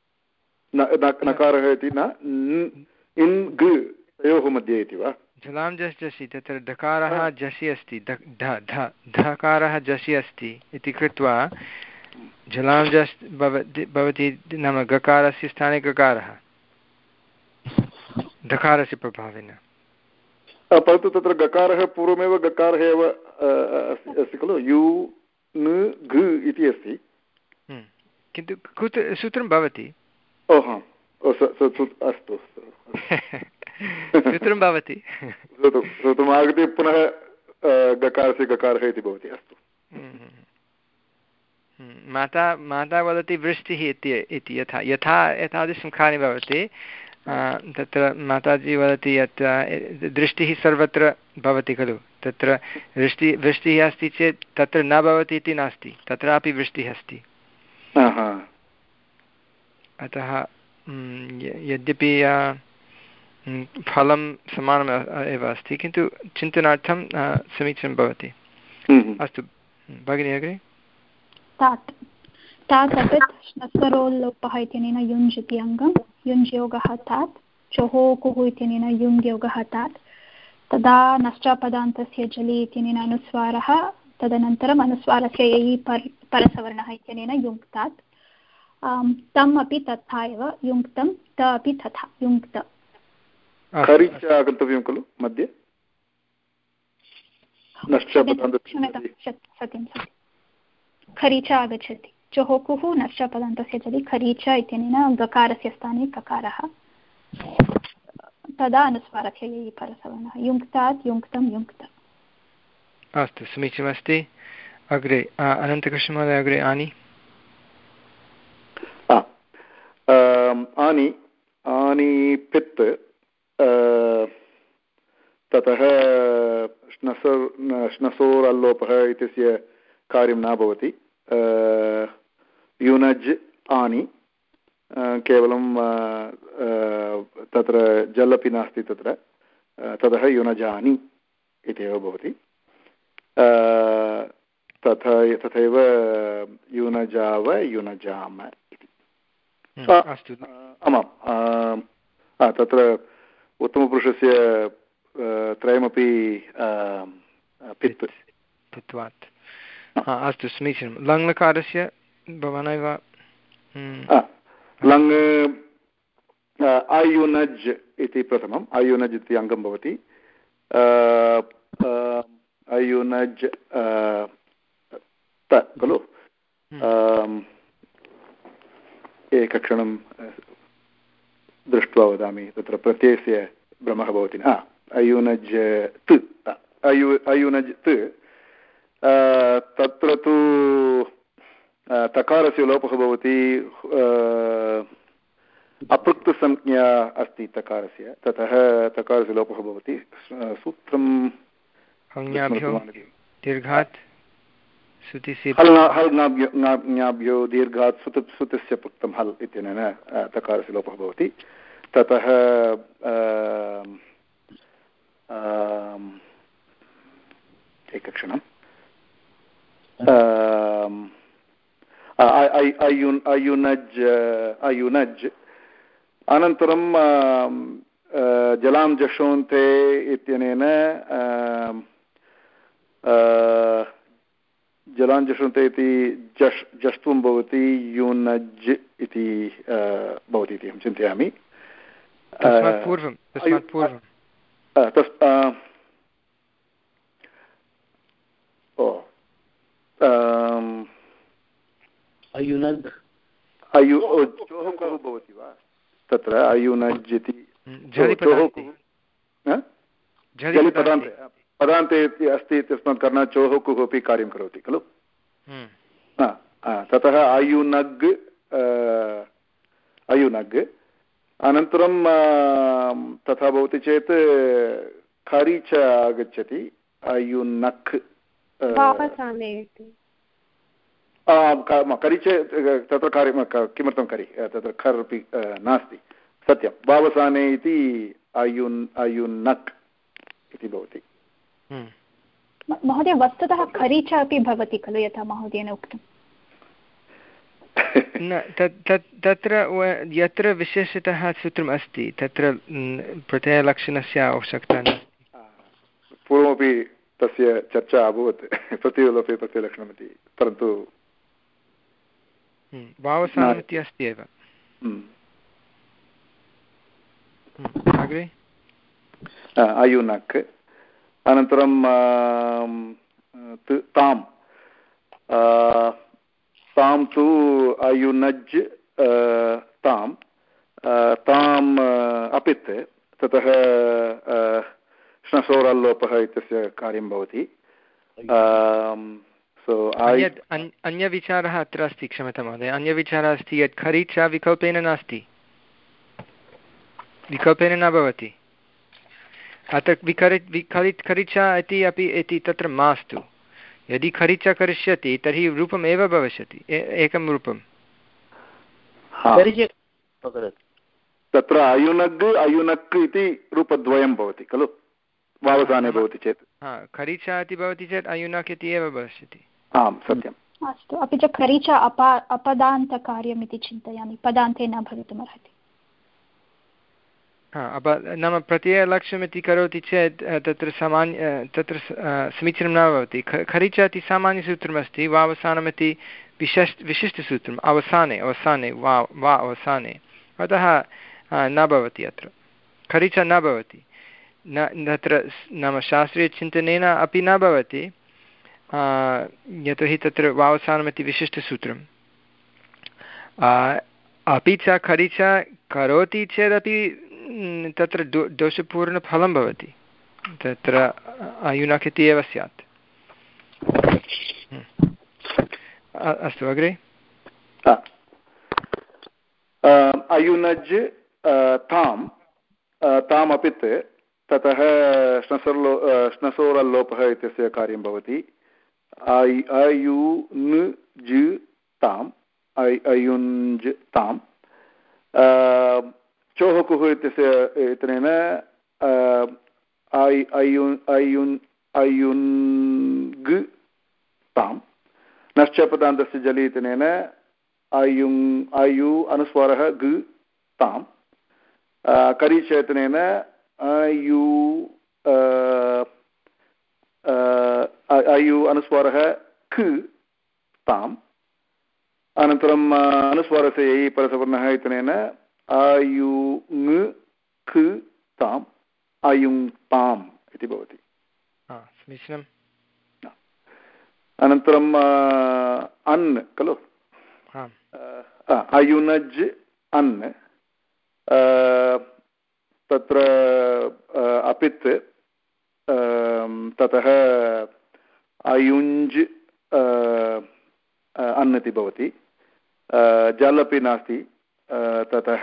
नकारः इति न इन् ग तयोः मध्ये इति वा? जलां जश् जषि तत्र डकारः जषि अस्ति धकारः जषि अस्ति इति कृत्वा जलां जस् भवति भवति नाम गकारस्य स्थाने गकारः धकारस्य प्रभावेन। परन्तु तत्र गकारः पूर्वमेव गकारः एव अस्ति खलु यु न घ इति अस्ति किन्तु कुत्र सूत्रं भवति? ओहो अस्तु सूत्रं भवति सूत्रम् आगत्य पुनः गकारस्य गकारः इति भवति। अस्तु माता माता वदति वृष्टिः इति यथा यथा एतादृशं कार्यं भवति तत्र माताजी वदति यत् दृष्टिः सर्वत्र भवति खलु तत्र वृष्टि वृष्टिः अस्ति चेत् तत्र न भवति इति नास्ति तत्रापि वृष्टिः अस्ति। अतः यद्यपि फलं समानम् एव अस्ति किन्तु चिन्तनार्थं समीचीनं भवति। अस्तु भगिनी अग्रे। तात् तात् अपि श्नस्वरोल्लोपः इत्यनेन युञ् इति अङ्गं युञ् योगः तात् चोहोकुः इत्यनेन युङ् योगः तात् तदा नश्चापदान्तस्य जलि इत्यनेन अनुस्वारः तदनन्तरम् अनुस्वारस्य ययि पर् परसवर्णः इत्यनेन युङ्क्तात् तम् अपि तथा एव युङ्क्तं त अपि तथा युङ्क्त। आगन्तव्यं खलु मध्ये क्षम्यतां सत्यं सत्यं खरीच आगच्छति चोहोकुः नश्चापदान्तस्य जलि खरीच इत्यनेन गकारस्य स्थाने ककारः तदा अनुस्वारस्य ययि परसवर्णः युङ्क्तात् युङ्क्तं युङ्क्त। अस्तु समीचीनमस्ति। अग्रे अनन्तकृष्णमहोदय अग्रे आनि आनि आनि पित् ततः श्नसोर् श्नसोरल्लोपः इत्यस्य कार्यं न भवति। युनज् आनि केवलं तत्र जल् अपि नास्ति तत्र ततः युनजानि इत्येव भवति। तथा तथैव युनजाव युनजाम इति। आमां तत्र उत्तमपुरुषस्य त्रयमपि पित् पित्वात्। अस्तु समीचीनं। लङ्लकारस्य भवानेव लङ् अयुनज् इति प्रथमम् अयुनज् इति अङ्गं भवति। अयुनज् त खलु एकक्षणं दृष्ट्वा वदामि तत्र प्रत्ययस्य भ्रमः भवति न। अयुनज् त् अयु अयुनज् त् तत्र तु तकारस्य लोपः भवति अपृक्तसंज्ञा अस्ति तकारस्य ततः तकारस्य लोपः भवति। सूत्रं दीर्घात् हल् दीर्घात् सुत सुतस्य पृक्तं हल् इत्यनेन तकारस्य लोपः भवति। ततः एकक्षणम् अयुनज् अयुनज् अनन्तरं जलां जषोन्ते इत्यनेन जलां जषोन्ते इति जश् जष्ट्वं भवति युनज् इति भवति इति अहं चिन्तयामि। तस्मात् पूर्वं तस्मात् पूर्वं अयुनग् अयु चोः कुः भवति वा तत्र अयुनज् इति पदान्ते पदान्ते अस्ति इत्यस्मात् कारणात् चोः कुः अपि कार्यं करोति खलु ततः अयुनग् अयुनग् अनन्तरं तथा भवति चेत् खरि च आगच्छति अयुनक् करि चेत् तत्र कार्यं किमर्थं करि तत्र खर् अपि नास्ति सत्यं वावसाने इति अयुन् अयुनक् इति भवति महोदय वस्तुतः खरि च अपि भवति खलु यथा महोदयेन उक्तं न तत्र यत्र विशेषतः सूत्रम् अस्ति तत्र प्रत्ययलक्षणस्य आवश्यकता नास्ति पूर्वमपि तस्य चर्चा अभवत् प्रतिलोपे प्रत्ययलक्षणमिति परन्तु वावसानम् इति अस्ति एव अग्रे अयुनक् अनन्तरं ताम् तां तु अयुनज् तां ताम् अपित् ततः श्नसोरल्लोपः इत्यस्य कार्यं भवति अन्यत् अन्यविचारः अत्र अस्ति क्षम्यतां महोदय अन्यविचारः अस्ति यत् खरि च विकल्पेन नास्ति विकल्पेन न भवति अत्र विकरि विखरि खरि च इति अपि इति तत्र मास्तु यदि खरि च करिष्यति तर्हि रूपमेव भविष्यति एकं रूपं तत्र अयुनग् अयुनक् इति रूपद्वयं भवति खलु वावसाने भवति चेत् खरि च इति भवति चेत् अयुनक् इति एव भविष्यति आं सत्यम् अस्तु अपि च खरि च अपा अपदान्तकार्यम् इति चिन्तयामि पदान्ते न भवितुमर्हति अप नाम प्रत्ययलक्ष्यमिति करोति चेत् तत्र सामान्य तत्र समीचीनं न भवति खरि च इति सामान्यसूत्रमस्ति वावसानमिति विशिष्ट विशिष्टसूत्रम् अवसाने अवसाने वा वा अवसाने अतः न भवति अत्र खरि च न भवति न तत्र नाम शास्त्रीयचिन्तनेन अपि न भवति यतोहि तत्र वावसानमिति विशिष्टसूत्रम् अपि च खरि च करोति चेदपि तत्र दो दोषपूर्णफलं भवति तत्र अयुनक् इति एव स्यात् अस्तु अग्रे अयुनज् ताम् तामपित् ततः श्नसोर्लो श्नसोरल्लोपः इत्यस्य कार्यं भवति अयुनज् ताम् अयुञ्ज् ताम् चोः कुः इत्यस्य इत्यनेन अयुन् अयुन् अयुङ् ताम् नश्च पदान्तस्य जलि इत्यनेन अयुङ् अयु अनुस्वारः ग ताम् करि च इत्यनेन अयु अयु अनुस्वारः ख ताम् अनन्तरम् अनुस्वारस्य ययि परसवर्णः इत्यनेन अयुङ् ख ताम् अयुङ्क्ताम् इति भवति समीचीनम् अनन्तरम् अन् खलु अयुनज् अन् तत्र अपित् ततः अयुञ्ज् अन् इति भवति जल् अपि नास्ति ततः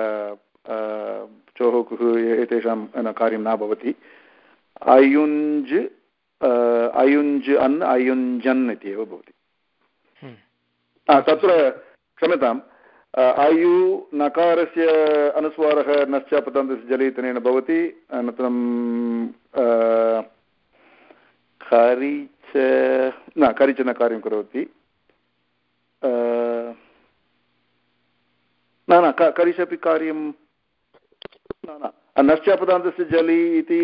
चोः कुः एतेषां कार्यं न भवति अयुञ्ज् अयुञ्ज् अन् अयुञ्जन् इति एव भवति तत्र क्षम्यताम् आयु नकारस्य अनुस्वारः नश्च पदान्तस्य जलि इत्यनेन भवति अनन्तरं खरिच न खरिच न कार्यं करोति न न करिच अपि कार्यं न न नश्च पदान्तस्य जलि इति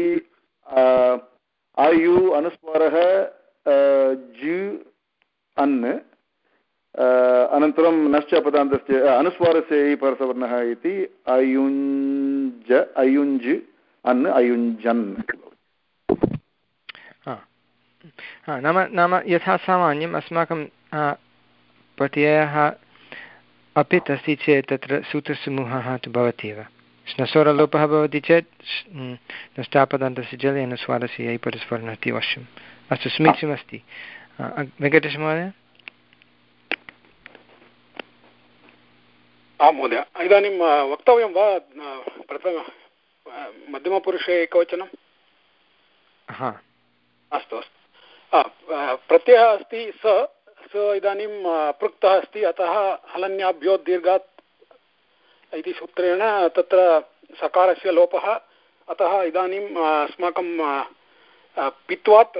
आयु अनुस्वारः जु अन् अनन्तरं नश्च पदान्तस्य अनुस्वारस्य परसवर्णः इति अयुञ्ज अयुञ्ज् अन् अयुञ्जन् हा नाम नाम यथा सामान्यम् अस्माकं प्रत्ययः अपित् अस्ति चेत् तत्र सूत्रसमूहः तु भवति एव श्नसोरलोपः भवति चेत् नष्टापदान्तस्य जले अनुस्वारस्य यै परस्परम् इति अवश्यम् अस्तु समीचीनमस्ति वेङ्कटेशमहोदय आं महोदय इदानीं वक्तव्यं वा प्रथम मध्यमपुरुषे एकवचनं हा अस्तु अस्तु प्रत्ययः अस्ति स स इदानीं पृक्तः अस्ति अतः हलन्याभ्यो दीर्घात् इति सूत्रेण तत्र सकारस्य लोपः अतः इदानीम् अस्माकं पित्वात्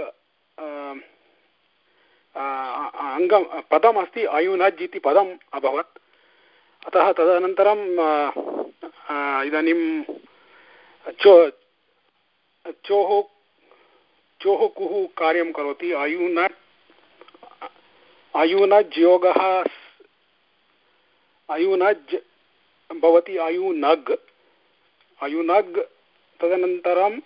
अङ्गं पदम् अस्ति अयुनज् इति पदम् अभवत् अतः तदनन्तरं इदानीं चो चोः चोः कुः कार्यं करोति अयुनज् अयुनज् योगः अयुनज् भवति अयुनग् अयुनग् तदनन्तरं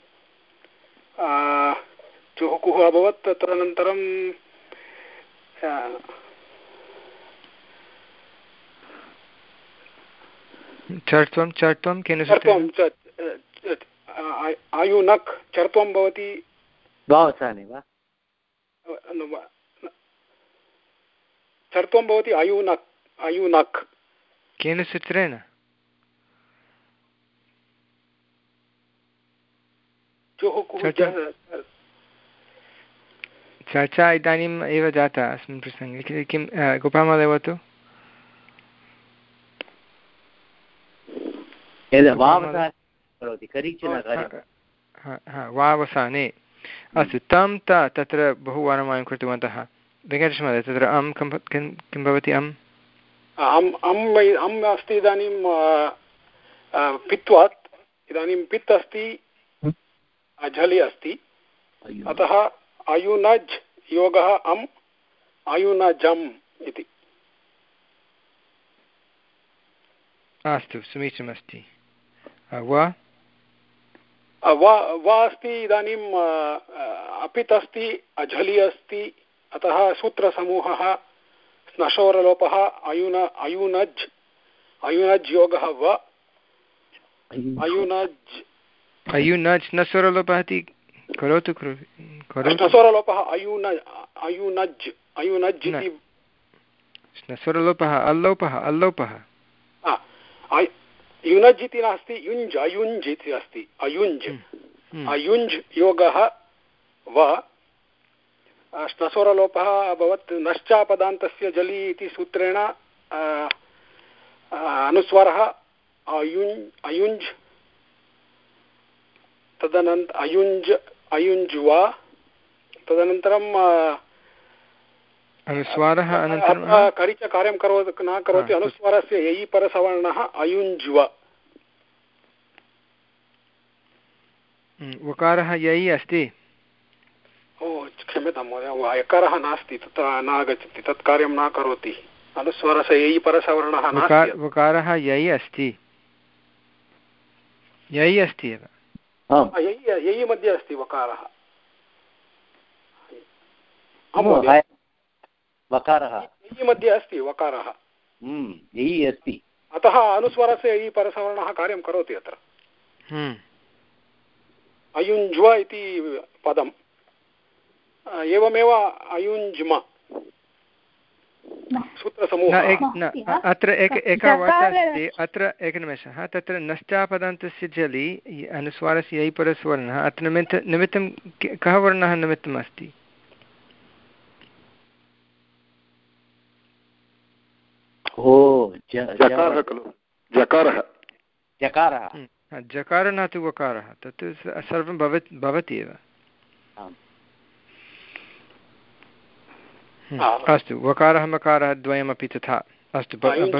चोः कुः अभवत् तदनन्तरं चर्त्वं चर्त्वं केन चर्त्वं आयुनक् चर्त्वं भवति द्वावसाने वा चर्त्वं भवति अयुनक् अयुनक् केन सूत्रेण चर्चा इदानीम् एव जाता अस्मिन् प्रसङ्गे किं गोपालमहोदय वदतु वावसाने अस्तु तं त तत्र बहुवारं वयं कृतवन्तः वेङ्कटेशमहोदय तत्र अं किं भवति अम् अम् अम् अम् अस्ति इदानीं पित्वात् इदानीं पित् अस्ति झलि अस्ति अतः अयुनज् योगः अम् अयुनजम् इति अस्तु समीचीनमस्ति वा वा अस्ति इदानीं अपित् अस्ति अझलि अस्ति अतः सूत्रसमूहः स्नशोरलोपः अयुन अयुनज् अयुनज् योगः व अयुनज् अयुनज् स्नशोरलोपः इति करोतु स्नशोरलोपः अयुन अयुनज् अयुनज् इति स्नशोरलोपः अल्लोपः अल्लोपः युनज् इति नास्ति युञ्ज् अयुञ्ज् इति अस्ति अयुञ्ज् अयुञ्ज् योगः व श्नसोरलोपः अभवत् नश्चापदान्तस्य जलि इति सूत्रेण अनुस्वारः अयुञ् अयुञ्ज् तदनन्त अयुञ्ज् अयुञ्ज् वा तदनन्तरं अनुस्वारः अनन्तरं करिच कार्यं करोति न करोति अनुस्वारस्य ययि परसवर्णः अयुञ्ज्व वकारः ययि अस्ति ओ क्षम्यतां महोदय यकारः नास्ति तत्र न आगच्छति तत् कार्यं न करोति अनुस्वारस्य ययि परसवर्णः नास्ति वकारः ययि अस्ति ययि अस्ति एव ययि मध्ये अस्ति वकारः वकारः ययि मध्ये अस्ति वकारः ययि अस्ति अतः अनुस्वारस्य ययि परसवर्णः कार्यं करोति अत्र अयुञ्ज्व इति पदम् एवमेव अयुञ्ज्म सूत्रसमूहः अत्र एक एका वार्ता अस्ति अत्र एकनिमेषः तत्र नश्चापदान्तस्य जलि अनुस्वारस्य ययि परसवर्णः अत्र निमित्त निमित्तं कः वर्णः निमित्तम् अस्ति ओ जकारः खलु जकारः जकारः जकारः न तु वकारः तत् सर्वं भवति भवति एव अस्तु वकारः मकारः द्वयमपि तथा अस्तु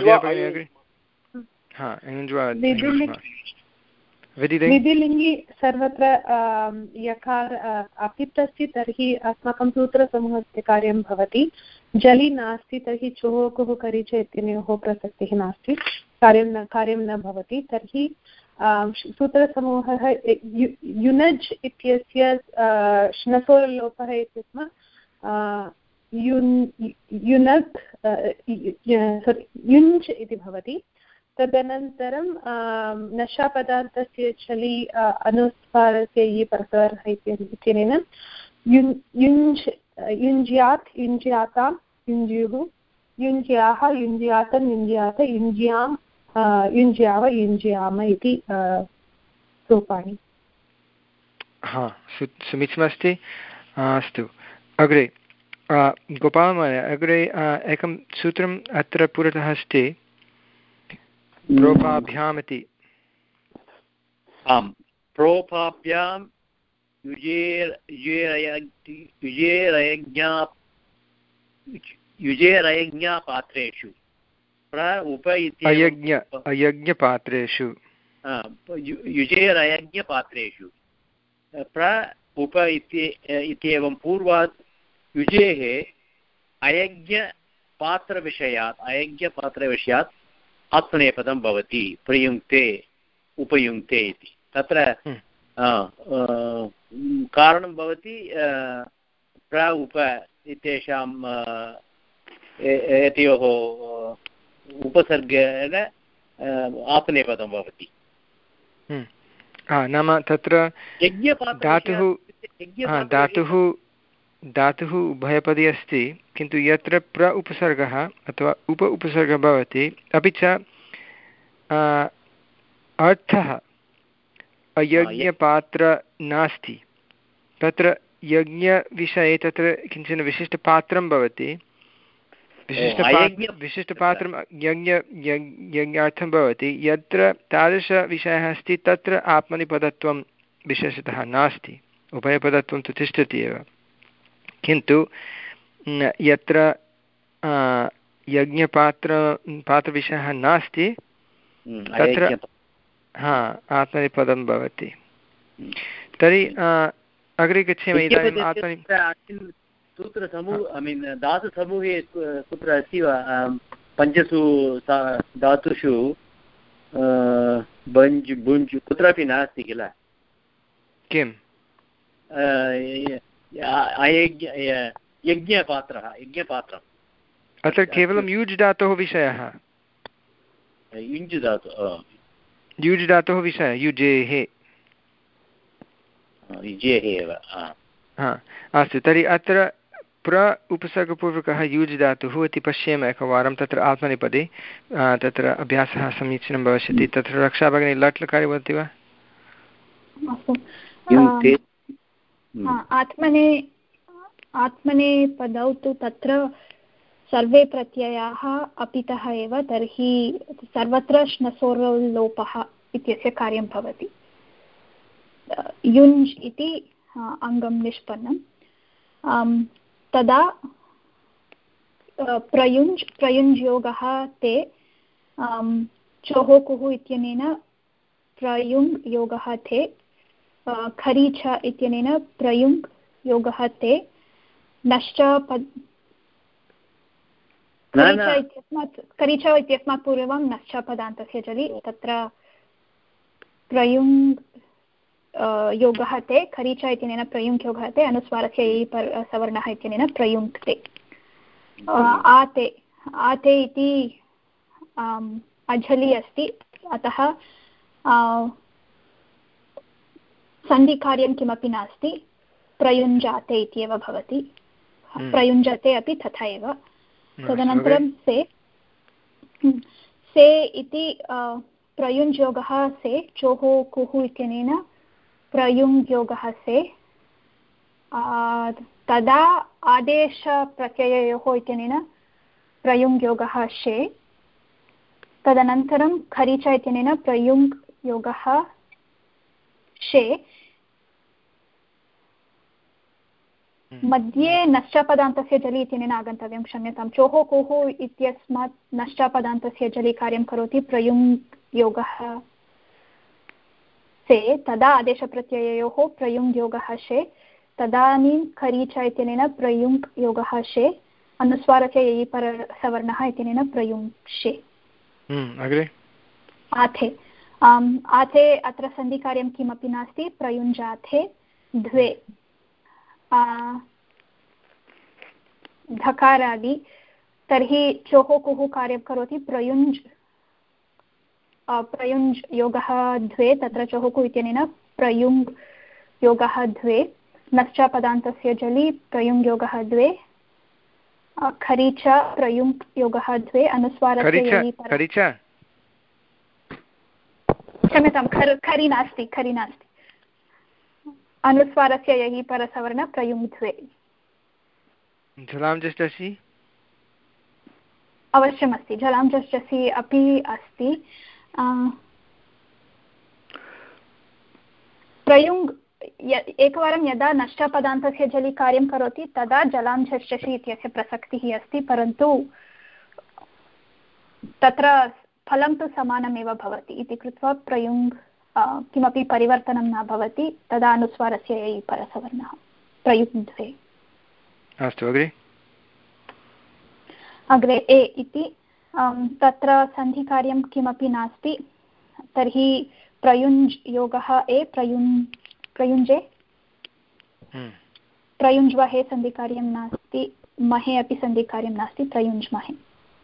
विधिलिङ्गि सर्वत्र यकार अपित् अस्ति तर्हि अस्माकं सूत्रसमूहस्य कार्यं भवति जलि नास्ति तर्हि चोः कुः करिच इत्यनयोः प्रसक्तिः नास्ति कार्यं न कार्यं न भवति तर्हि सूत्रसमूहः युनज् इत्यस्य श्नसोर्लोपः इत्यस्मात् युनक् सोरि युञ्च् इति भवति। तदनन्तरं नशापदार्थस्य चलि अनुस्वारस्य इ परसरः इत्यनेन युञ्ज् युञ्ज्यात् युञ्ज्यातां युञ्ज्युः युञ्ज्याः युञ्ज्यातं युञ्ज्यात युञ्ज्यां युञ्ज्याव युञ्ज्याम इति रूपाणि। हा समीचीनमस्ति। अस्तु अग्रे गोपालमहोदय अग्रे एकं सूत्रम् अत्र पुरतः अस्ति प्रोपाभ्याम् इति। आम् प्रोपाभ्यां युजेरयज्ञा युजेरयज्ञापात्रेषु प्र उप अयज्ञ अयज्ञपात्रेषु युजेरयज्ञपात्रेषु प्र उप इत्येवं पूर्वात् युजेः अयज्ञपात्रविषयात् अयज्ञपात्रविषयात् आत्मनेपदं भवति प्रयुङ्क्ते उपयुङ्क्ते इति। तत्र कारणं भवति प्र उप इत्येषां एतयोः उपसर्गेण आत्मनेपदं भवति। नाम तत्र धातुः धातुः धातुः उभयपदी अस्ति, किन्तु यत्र प्र उपसर्गः अथवा उप उपसर्गः भवति अपि च अर्थः अयज्ञपात्र नास्ति, तत्र यज्ञविषये तत्र किञ्चन विशिष्टपात्रं भवति, विशिष्टपात्र विशिष्टपात्रं यज्ञ यज्ञार्थं भवति। यत्र तादृशविषयः अस्ति तत्र आत्मनेपदत्वं विशेषतः नास्ति, उभयपदत्वं तु तिष्ठति एव। किन्तु यत्र यज्ञपात्र पात्रविषयः नास्ति तत्र हा आत्मनेपदं भवति। तर्हि अग्रे गच्छेम। इदानीम् आत्मनि सूत्रसमूह ऐ मीन् धातुसमूहे कुत्र अस्ति वा? पञ्चसु धातुषु बञ्ज् भुञ्ज् कुत्रापि नास्ति किल? किम्? यज्ञपात्रः यज्ञपात्रम् अत्र केवलं युज् धातोः विषयः। युञ्ज् धातु युज् धातोः विषयः युजेः युजेः एव। हा अस्तु, तर्हि अत्र प्र उपसर्गपूर्वकः युज् धातुः इति पश्येम एकवारं। तत्र आत्मनेपदे तत्र अभ्यासः समीचीनं भविष्यति। तत्र रक्षा भगिनी लट् लकारे वदति वा? आत्मने आत्मनेपदौ तु तत्र सर्वे प्रत्ययाः अपितः एव, तर्हि सर्वत्र श्नसोर्लोपः इत्यस्य कार्यं भवति। युञ्ज् इति अङ्गं निष्पन्नं, तदा प्रयुञ्ज् प्रयुञ्ज्योगः ते चोः कुः इत्यनेन प्रयुङ् योगः ते खरीच इत्यनेन प्रयुङ् योगः ते नश्च पद् खरीच इत्यस्मात् खरीच इत्यस्मात् पूर्वं नश्च पदान्तस्य जलि तत्र प्रयुङ् योगः ते खरीच इत्यनेन प्रयुङ्क् योगः ते अनुस्वारस्य यै पर सवर्णः इत्यनेन प्रयुङ्क्ते। आते आते इति अझलि अस्ति, अतः सन्धिकार्यं किमपि नास्ति, प्रयुञ्जाते इत्येव भवति। प्रयुञ्जते अपि तथा एव। तदनन्तरं से से इति प्रयुञ्ज्योगः से चोः कुः इत्यनेन प्रयुङ्योगः से, तदा आदेशप्रत्यययोः इत्यनेन प्रयुङ्योगः शे, तदनन्तरं खरीच इत्यनेन प्रयुङ्योगः शे, मध्ये नश्चपदान्तस्य जलि इत्यनेन आगन्तव्यं, क्षम्यतां। चोः कुः इत्यस्मात् नश्चपदान्तस्य जलि कार्यं करोति प्रयुङ्योगः से, तदा आदेशप्रत्यययोः प्रयुङ्योगः शे, तदानीं खरीच इत्यनेन प्रयुङ्योगः शे, अनुस्वारस्य यै परसवर्णः इत्यनेन प्रयुङ्क्षे। अग्रे आथे आम् आथे अत्र सन्धिकार्यं किमपि नास्ति प्रयुञ्जाथे द्वे धकारादि तर्हि चोः कुः कार्यं करोति प्रयुञ्ज् प्रयुञ्ज् योगः द्वे तत्र चोः कुः इत्यनेन प्रयुङ् योगः द्वे नश्च पदान्तस्य जलि प्रयुङ् योगः द्वे खरि च प्रयुङ् योगः द्वे अनुस्वारस्य क्षम्यतां खर् खरि नास्ति खरि नास्ति अनुस्वारस्य यहि परसवर्ण प्रयुङ् द्वे झलां जष्टसि अवश्यमस्ति झलां जष्टसि अपि अस्ति प्रयुङ् एकवारं यदा नष्टपदान्तस्य जलि कार्यं करोति तदा जलां झष्टसि इत्यस्य प्रसक्तिः अस्ति परन्तु तत्र फलं तु समानमेव भवति इति कृत्वा प्रयुङ् किमपि परिवर्तनं न भवति तदा अनुस्वारस्य ययि परसवर्णः प्रयुङ् द्वे अस्तु अग्रे अग्रे ए इति तत्र सन्धिकार्यं किमपि नास्ति तर्हि प्रयुञ्ज् योगः ए प्रयुञ् प्रयुञ्जे प्रयुञ्ज्वहे सन्धिकार्यं नास्ति महे अपि सन्धिकार्यं नास्ति प्रयुञ्ज्महे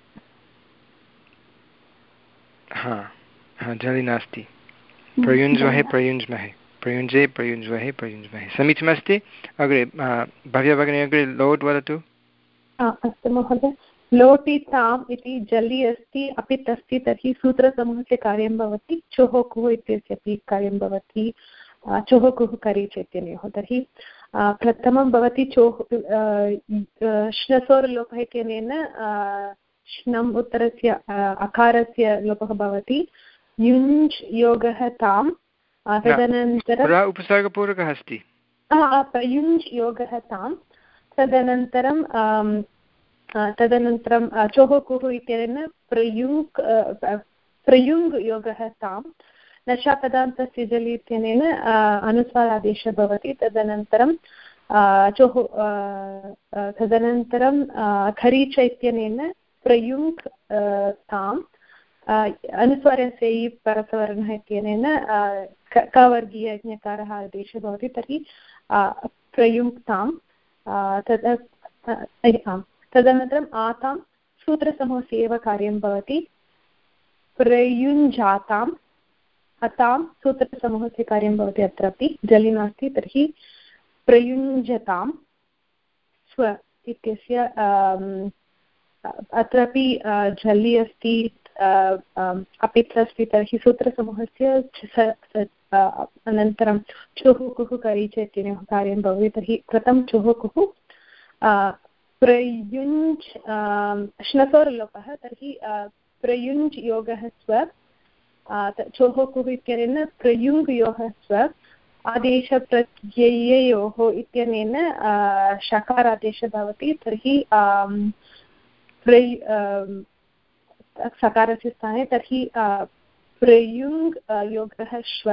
हा हा जलि नास्ति प्रयुञ्ज्वहे प्रयुञ्ज्महे प्रयुञ्जे प्रयुञ्ज्वहे प्रयुञ्ज्महे समीचीनमस्ति अग्रे भव्या भगिनी अग्रे लोट् वदतु अस्तु महोदय लोटि ताम् इति जलि अस्ति अपित् अस्ति तर्हि सूत्रसमूहस्य कार्यं भवति चोः कुः इत्यस्य अपि कार्यं भवति चोः कुः करि चैत्यनयोः तर्हि प्रथमं भवति चोः श्नसोर्लोपः इत्यनेन श्नम् उत्तरस्य अकारस्य लोपः भवति युञ्ज् योगः ताम् तदनन्तरं उपसर्गपूर्वकः अस्ति युञ्ज् योगः ताम् तदनन्तरं तदनन्तरं चोः कुः इत्यनेन प्रयुङ् प्रयुङ् योगः ताम् नशापदान्तस्य जलि इत्यनेन अनुस्वारादेशः भवति तदनन्तरं चोः तदनन्तरं खरीच इत्यनेन प्रयुङ् ताम् अनुस्वारस्य इ परसवर्णः इत्यनेन कवर्गीयज्ञकारः आदेशः भवति तर्हि प्रयुङ् ताम् तद तदनन्तरम् आतां सूत्रसमूहस्य एव कार्यं भवति प्रयुञ्जाताम् अतां सूत्रसमूहस्य कार्यं भवति अत्रापि जलि नास्ति तर्हि प्रयुञ्जतां स्व इत्यस्य अत्रापि जलि अस्ति अपित् अस्ति तर्हि सूत्रसमूहस्य अनन्तरं चुः कुः करीच इत्यनयोः कार्यं भवति तर्हि कृतं चुः कुः प्रयुञ्ज् श्नसोर्लोपः तर्हि प्रयुञ्ज् योगः स्व चोः कुः इत्यनेन प्रयुङ् योगः स्व आदेशप्रत्यययोः इत्यनेन षकारादेशः भवति तर्हि सकारस्य स्थाने तर्हि प्रयुङ् योगः श्व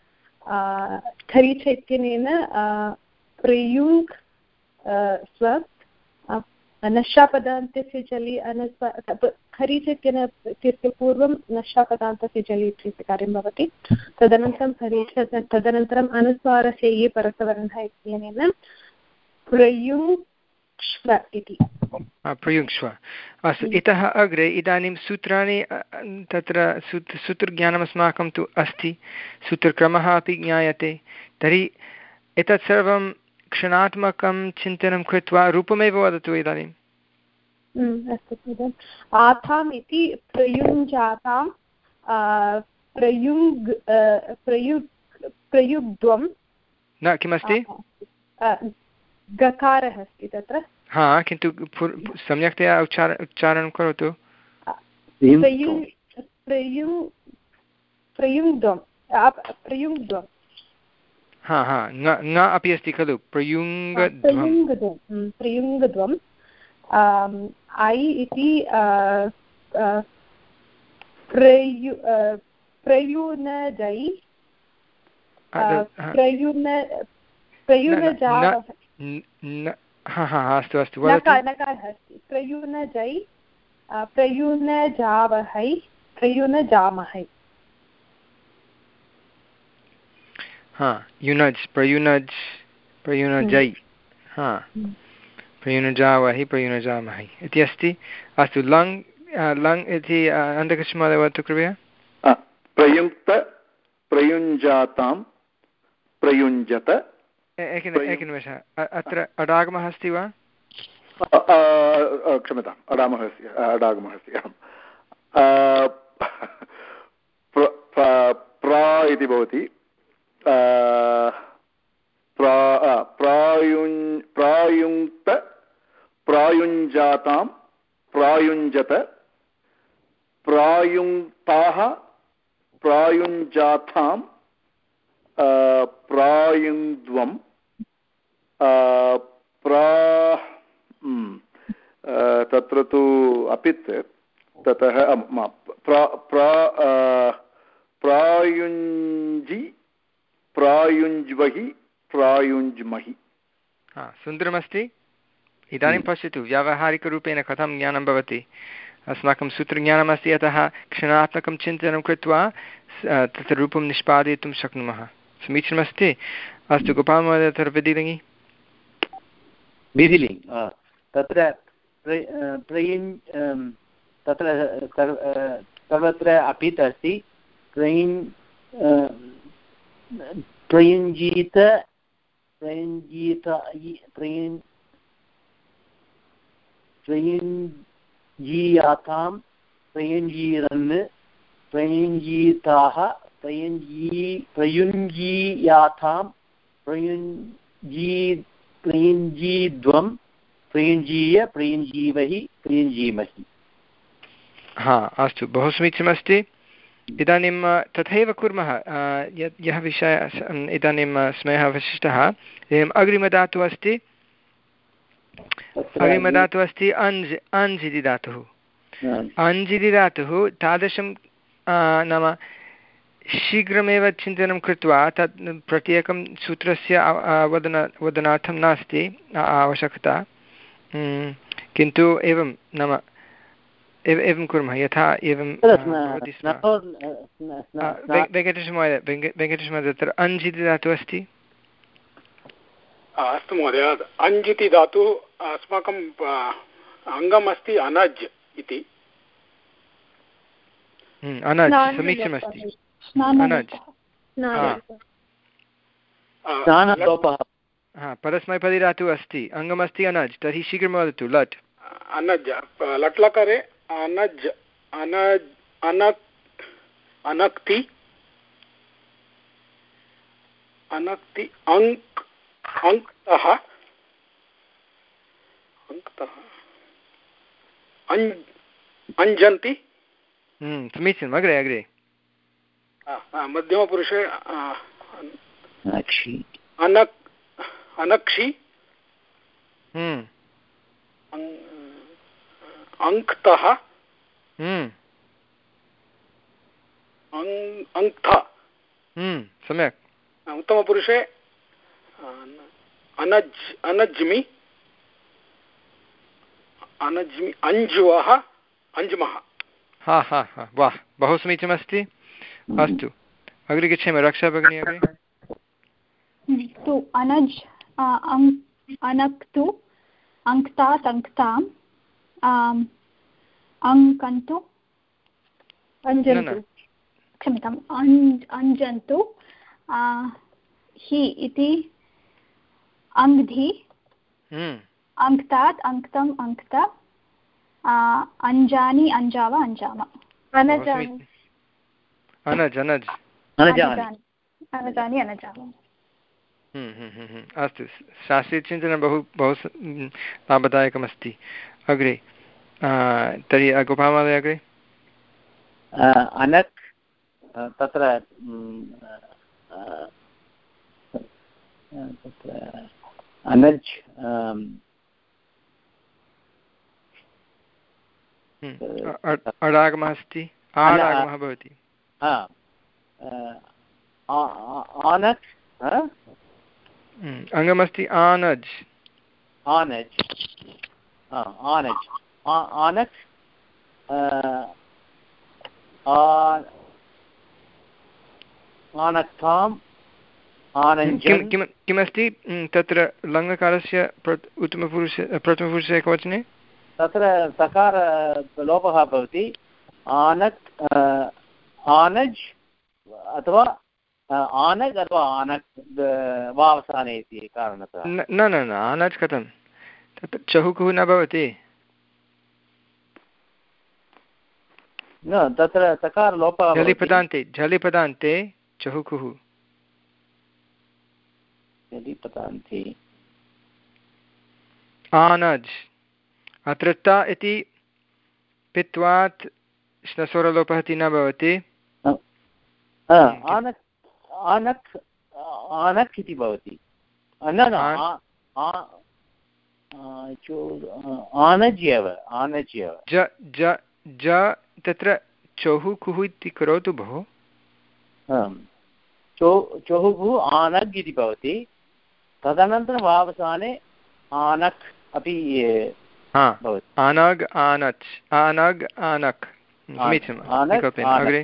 खरीच इत्यनेन प्रयुङ् स्व नशापदान्तस्य जलि अनुस्वा खरीच इत्यस्य पूर्वं नशापदान्तस्य जलि इत्यस्य कार्यं भवति तदनन्तरं खरीच तदनन्तरम् अनुस्वारस्य ये परसवर्णः इत्यनेन प्रयुङ्क्ष्व इति प्रयुङ्क्ष्व अस्तु इतः अग्रे इदानीं सूत्राणि तत्र सूत्र सूत्रज्ञानम् अस्माकं तु अस्ति सूत्रक्रमः अपि ज्ञायते तर्हि एतत् सर्वं क्षणात्मकं चिन्तनं कृत्वा रूपमेव वदतु इदानीम् अस्तु आथाम् इति प्रयुञ्जातां प्रयुङ् प्रयुग् प्रयुग्ध्वं न किमस्ति गकारः अस्ति तत्र हा किन्तु सम्यक्तया उच्चार उच्चारणं करोतु प्रयुङ् प्रयुङ् प्रयुङ्ध्वं प्रयुङ्ध्वं हा हा न अपि अस्ति खलु प्रयुङ्गध्वं प्रयुङ्गध्वं ऐ इति प्रयु प्रयुनजै प्रयुन प्रयुनजावः हा हा अस्तु अस्तु नकारः अस्ति प्रयुनजै प्रयुनजावहै प्रयुनजामहै हा युनज् प्रयुनज् प्रयुनजै हा प्रयुनजावहि प्रयुनजामहि इति अस्ति। अस्तु लङ् लङ् इति अन्धकृष्णमहोदय वदतु कृपया। प्रयुङ्क्त प्रयुञ्जातां प्रयुञ्जत। एकनिमेषः अत्र अडागमः अस्ति वा? क्षम्यताम् अडामः अस्ति अडागमः अस्ति प्रा इति भवति प्रायुञ् प्रायुङ्क्त प्रायुञ्जातां प्रायुञ्जत प्रायुङ्क्ताः प्रायुञ्जातां प्रायुङ्द्वं प्रा तत्र तु अपित् ततः प्रायुञ्जि प्रायुञ्ज्वहि प्रायुञ्ज्महि। हा सुन्दरमस्ति। इदानीं पश्यतु व्यावहारिकरूपेण कथं ज्ञानं भवति। अस्माकं सूत्रज्ञानमस्ति, अतः क्षणात्मकं चिन्तनं कृत्वा तत्र रूपं निष्पादयितुं शक्नुमः। समीचीनमस्ति। अस्तु गोपालमहोदय तत्र विधिलिङ्गि विधिलिङ्ग् तत्र प्रयुञ् तत्र सर्वत्र अपित् अस्ति। प्रयुञ् प्रयुञ्जीत प्रयुञ्जीत प्रयुञ् प्रयुञ्जीयातां प्रयुञ्जीरन् प्रयुञ्जीताः प्रयुञ्जी प्रयुञ्जीयातां प्रयुञ्जी प्रयुञ्जीद्वं प्रयुञ्जीय प्रयुञ्जीवहि प्रयुञ्जीमहि। हा अस्तु बहु समीचीनमस्ति। इदानीं तथैव कुर्मः यत् यः विषयः इदानीं समयः अवशिष्टः। एवम् अग्रिमधातुः अस्ति अग्रिमधातुः अस्ति अञ्ज् अञ्ज् इति धातुः। अञ्ज् इति धातुः तादृशं नाम शीघ्रमेव चिन्तनं कृत्वा तत् प्रत्येकं सूत्रस्य वदन वदनार्थं नास्ति आवश्यकता, किन्तु एवं नाम एव एवं कुर्मः यथा एवं भवति स्म। वेङ्कटेशमहोदय वेङ्कटेशमहोदय तत्र अञ्ज् इति धातुः अस्ति। अस्तु महोदय, अञ्ज् इति धातुः अस्माकम् अङ्गम् अस्ति अनज् इति। अनज् समीचीनमस्ति। अनज् हा परस्मैपदीधातुः अस्ति, अङ्गमस्ति अनज्। तर्हि शीघ्रं वदतु लट् अनज् लट्लकारे अनज् अनज् अनक् अनक्ति अनक्ति अङ्क् अङ्क्तः अङ्क्तः अञ्जन्ति। समीचीनम्। अग्रे अग्रे मध्यमपुरुषे अनक् अनक्षि अङ्क्तः अङ्क्थ। सम्यक्। उत्तमपुरुषे अनज् अनज्मि अनज्मि अञ्जुवः अञ्जुमः। हा हा हा वाह बहु समीचीनमस्ति। अस्तु अग्रे गच्छामि। रक्षा भगिनी अग्रे। तु अनज् अनक्तु अङ्क्तात् अङ्क्ताम् अङ्कन्तु अञ्जन्तु क्षम्यताम् अञ्जन्तु हि इति अङ्धि अङ्क्तात् अङ्क्तम् अङ्क्त अञ्जानि अञ्जाव अञ्जाम अनजानि अनज् अनज् अनजानि अनजाम। अस्तु शास्त्रीयचिन्तनं बहु बहु लाभदायकमस्ति। अग्रे तर्हि गोपालमहोदय अग्रे। अनक् तत्र तत्र अनज् अडागमः अस्ति आडागमः भवति। आनक् अङ्गमस्ति आनज् आनज् आनज् आनक् आनक्ताम् आनञ्जन् किं किमस्ति तत्र लङ्लकारस्य उत्तमपुरुष प्रथमपुरुषे एकवचने तत्र सकार लोपः भवति आनक् आनज् अथवा आनग् अथवा आनक् वावसाने इति कारणतः न न न आनज् कथं तत्र चहुकुः न भवति न तत्र सकार लोपः झलिपदान्ते झलिपदान्ते चहुकुः झलिपदान्ते आनज् अत्र त इति पित्वात् श्नस्वरलोपः इति न भवति आनक् आनक् आनक् इति भवति न आनज् एव आनज् एव ज ज ज तत्र चहुः कुः इति करोतु भोः चहुः आनग् इति भवति तदनन्तरं वावसाने आनक् अपि आनग् आनच् आनग् आनक् समीचीनम् अग्रे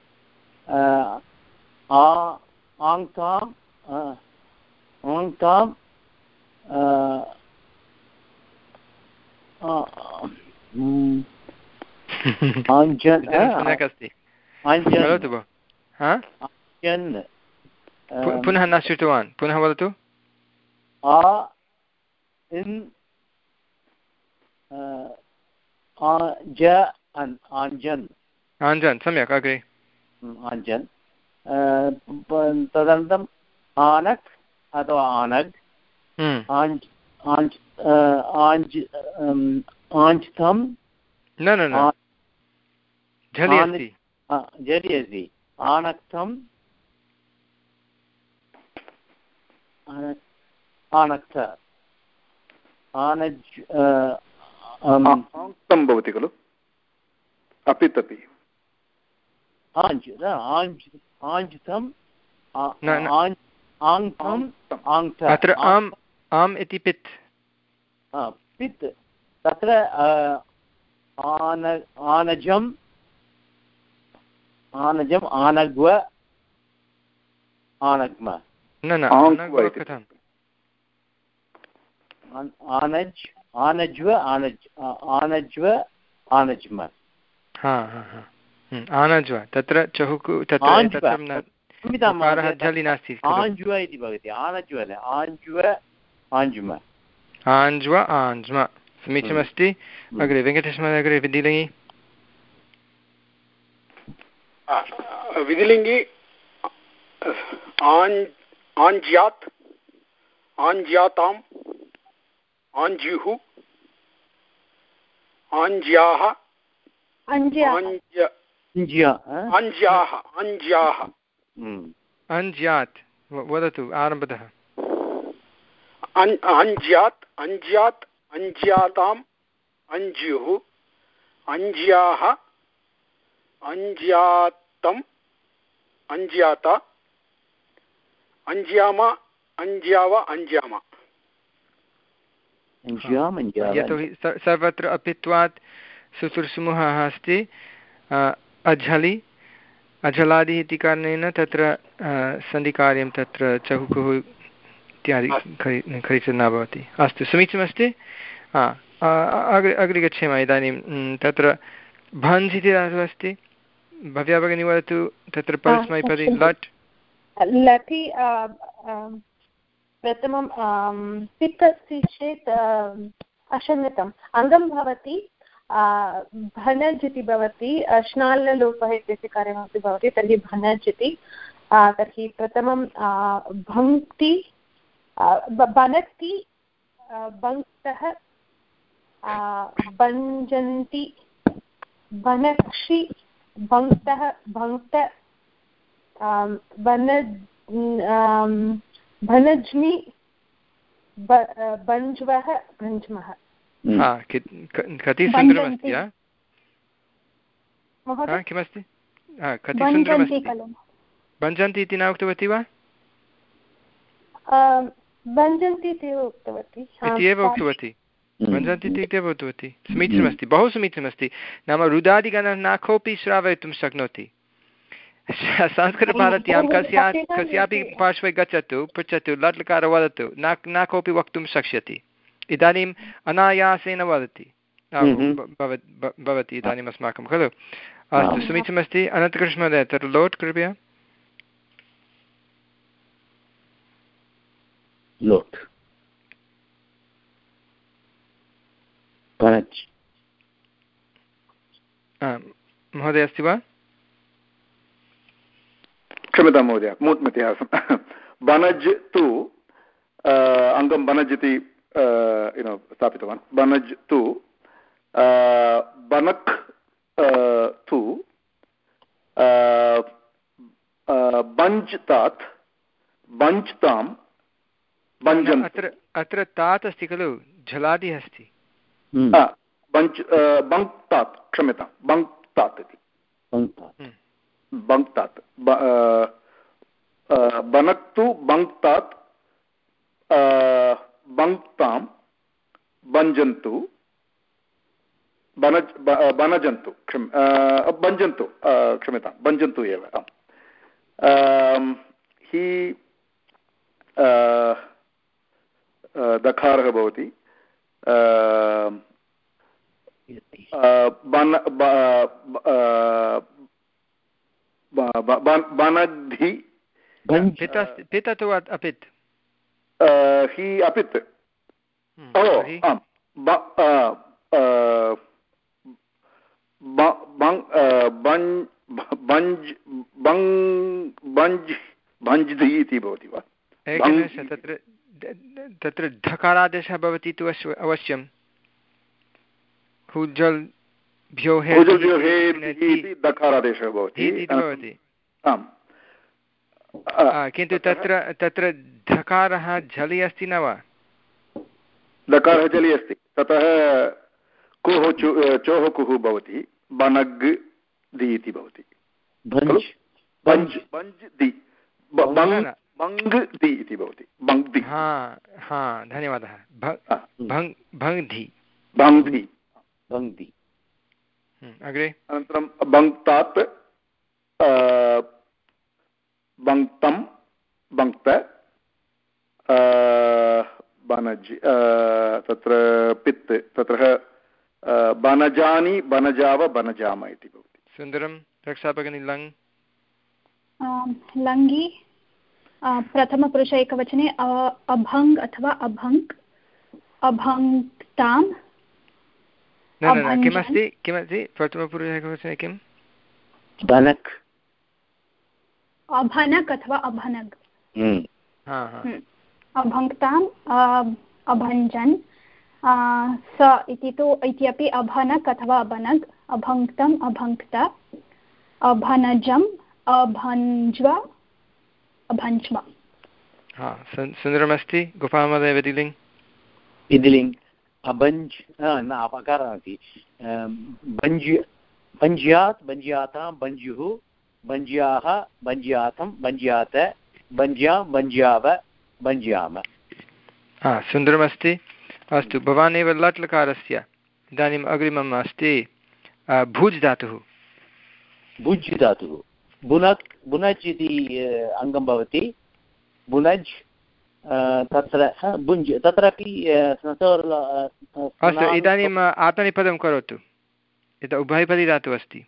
आङ्ताम् आङ्ताम् सम्यक् अस्ति वदतु भो पुनः न श्रुतवान् पुनः वदतु आञ्जन् आञ्जन् सम्यक् अग्रे आञ्जन् तदनन्तरम् आनक् अथवा आनग् आञ्चितं न न न झलि अस्ति झलि अस्ति आनक्तम् आनक्त आनज् आङ्क्तं भवति खलु अपित् अपि आञ्ज् आञ्जितम् आङ्क्तम् आङ्क्त अत्र आम् आम् इति पित् पित् तत्र आन आनजम् आनजम् आनग्व आनग्म न न कथम् आनज् आनज्व आनज् आनज्व आनज्म हा हा हा आनज्व तत्र चहुकु तत्र झलि नास्ति आञ्ज्व इति भवति आनज्व आञ्ज्व आञ्ज्म आञ्ज्व आञ्ज्म समीचीनमस्ति अग्रे वेङ्कटेशमहोदय अग्रे विधिलिङ्गि विधिलिङ्गि आञ्ज्यात् आञ्ज्याताम् आञ्ज्युः आञ्ज्याः आञ्ज्याः आञ्ज्याः अञ्ज्यात् वदतु आरम्भतः अञ्ज्यात् अञ्ज्यात् अञ्ज्याताम् अञ्ज्युः अञ्ज्याः अञ्ज्यातम् अञ्ज्याता अञ्ज्याम अञ्ज्याव अञ्ज्याम यतोहि सर्वत्र अपित्वात् सुसुर्सुमुहः अस्ति अझलि अझलादिः इति कारणेन तत्र सन्धिकार्यं तत्र चहुकुः इत्यादि खरिच न भवति अस्तु समीचीनमस्ति अग्रे अग्रे गच्छेम इदानीं तत्र भञ्ज् इति धातुः अस्ति भव्या भगिनी वदतु तत्र परस्मैपदी लट् लटि प्रथमं पित् अस्ति चेत् अशन्नतम् अङ्गं भवति भनज् इति भवति श्नाल्लोपः इत्यस्य कार्यमपि भवति तर्हि भनज् इति तर्हि प्रथमं भङ्क्ति बनक्ति भङ्क्तः भञ्जन्ति भनक्षि भङ्क्तः भङ्क्त भनज्मि भञ्ज्वः भञ्ज्मः कति सुन्दरमस्ति किमस्ति कति सुन्दरमस्ति भञ्जन्ति इति न उक्तवती वा भञ्जन्ति इति उक्तवती इति एव उक्तवती भञ्जन्ति इति एव उक्तवती समीचीनमस्ति बहु समीचीनमस्ति नाम रुदादिगणः न कोऽपि श्रावयितुं शक्नोति संस्कृतभारत्यां कस्या कस्यापि पार्श्वे गच्छतु पृच्छतु लट् लकार वदतु न न कोऽपि वक्तुं शक्ष्यति इदानीम् अनायासेन वदति भवति इदानीम् अस्माकं खलु अस्तु समीचीनमस्ति अनन्तकृष्णमहोदय तत्र लोट् कृपया लोट् महोदय अस्ति वा क्षम्यतां महोदय मूट् मध्ये आसम् बनज् तु अङ्गं बनज् इति स्थापितवान् बनज् तु बनक् तु बञ्ज् तात् बञ्ज् तां बञ्जन् अत्र अत्र तात् अस्ति खलु झलादि अस्ति बञ्च् बङ्क् तात् क्षम्यतां बङ्क् तात् इति बङ्क् तात् बनक्तु बङ्क् तात् बङ्क् तां भञ्जन्तु बनज् बनजन्तु क्षम् भञ्जन्तु क्षम्यतां भञ्जन्तु एव हि दकारः भवति बनद्धि पित तु अपित् हि अपित् ओ आम् भञ्ज्धि इति भवति वा तत्र तत्र ढकारादेशः भवति तु अवश्यं हुजल् दकारादेशः भवति आम् किन्तु तत्र तत्र ढकारः झलि अस्ति न वा दकारः झलि अस्ति ततः कोः चोः कुः भवति बनग् दि इति भवति बञ्ज् बञ्ज् दि बङ्ग् दि इति भवति बङ्ग्दि हा हा धन्यवादः भङ्ग्धि भङ्ग्धि भङ्ग्धि अग्रे अनन्तरं बङ्क्तात् बङ्क्तं बङ्क्त बनज् तत्र पित् तत्र बनजानि बनजाव बनजाम इति भवति सुन्दरं रक्षाभगिनी लङ् लङ्गि प्रथमपुरुष एकवचने अभङ् अथवा अभङ्क् अभङ्क्तां न न किमस्ति किमस्ति प्रथमपुरुष एकवचने किं भनक् अभनक् अथवा अभनग् अभङ्क्ताम् अभञ्जन् स इति तु इत्यपि अभनक् अथवा अभनग् अभङ्क्तम् अभङ्क्त अभनजम् अभञ्ज्व अभञ्ज्व हा सुन्दरमस्ति गोपालमहोदय विधिलिङ्ग् विधिलिङ्ग् अभञ्ज् न अपकारः अस्ति भञ्ज् भञ्ज्यात् भञ्ज्यातां भञ्जुः भञ्ज्याः भञ्ज्यातं भञ्ज्यात भञ्ज्या भञ्ज्याव भञ्ज्याम हा सुन्दरमस्ति अस्तु भवान् एव लट् लकारस्य इदानीम् अग्रिमम् अस्ति भुज् धातुः भुज् धातुः बुनक् बुनज् इति अङ्गं भवति बुनज् तत्र भुञ्ज् तत्रापि अस्तु इदानीम् आत्मनेपदं करोतु यत् उभयपदी धातुः अस्ति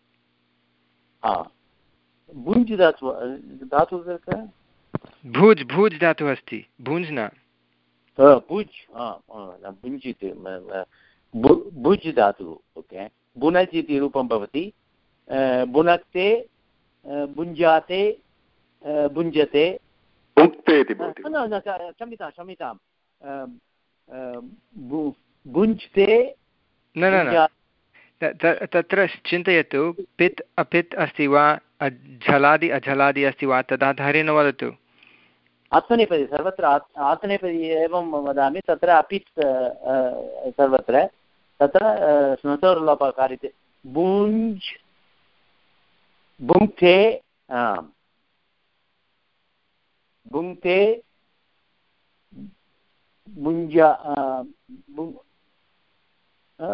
भुञ्ज् धातुः धातुः भुज् भुज् धातुः अस्ति भुञ्ज् न भुज् भुञ्ज् इति भुज् धातुः ओके बुनज् इति रूपं भवति बुनक्ते भुञ्जाते भुञ्जते भुङ्क्ते इति भवति क्षम्यतां क्षम्यतां भुञ्जते न न तत्र चिन्तयतु पित् अपित् अस्ति वा झलादि अझलादि अस्ति वा तदा धैर्येण वदतु आत्मनेपदी सर्वत्र आत्मनेपदी एवं वदामि तत्र अपित् सर्वत्र तत्र स्मृतोर्लोपकारिते भुञ्ज् भुङ्क्ते भुङ्क्ते भुञ्जा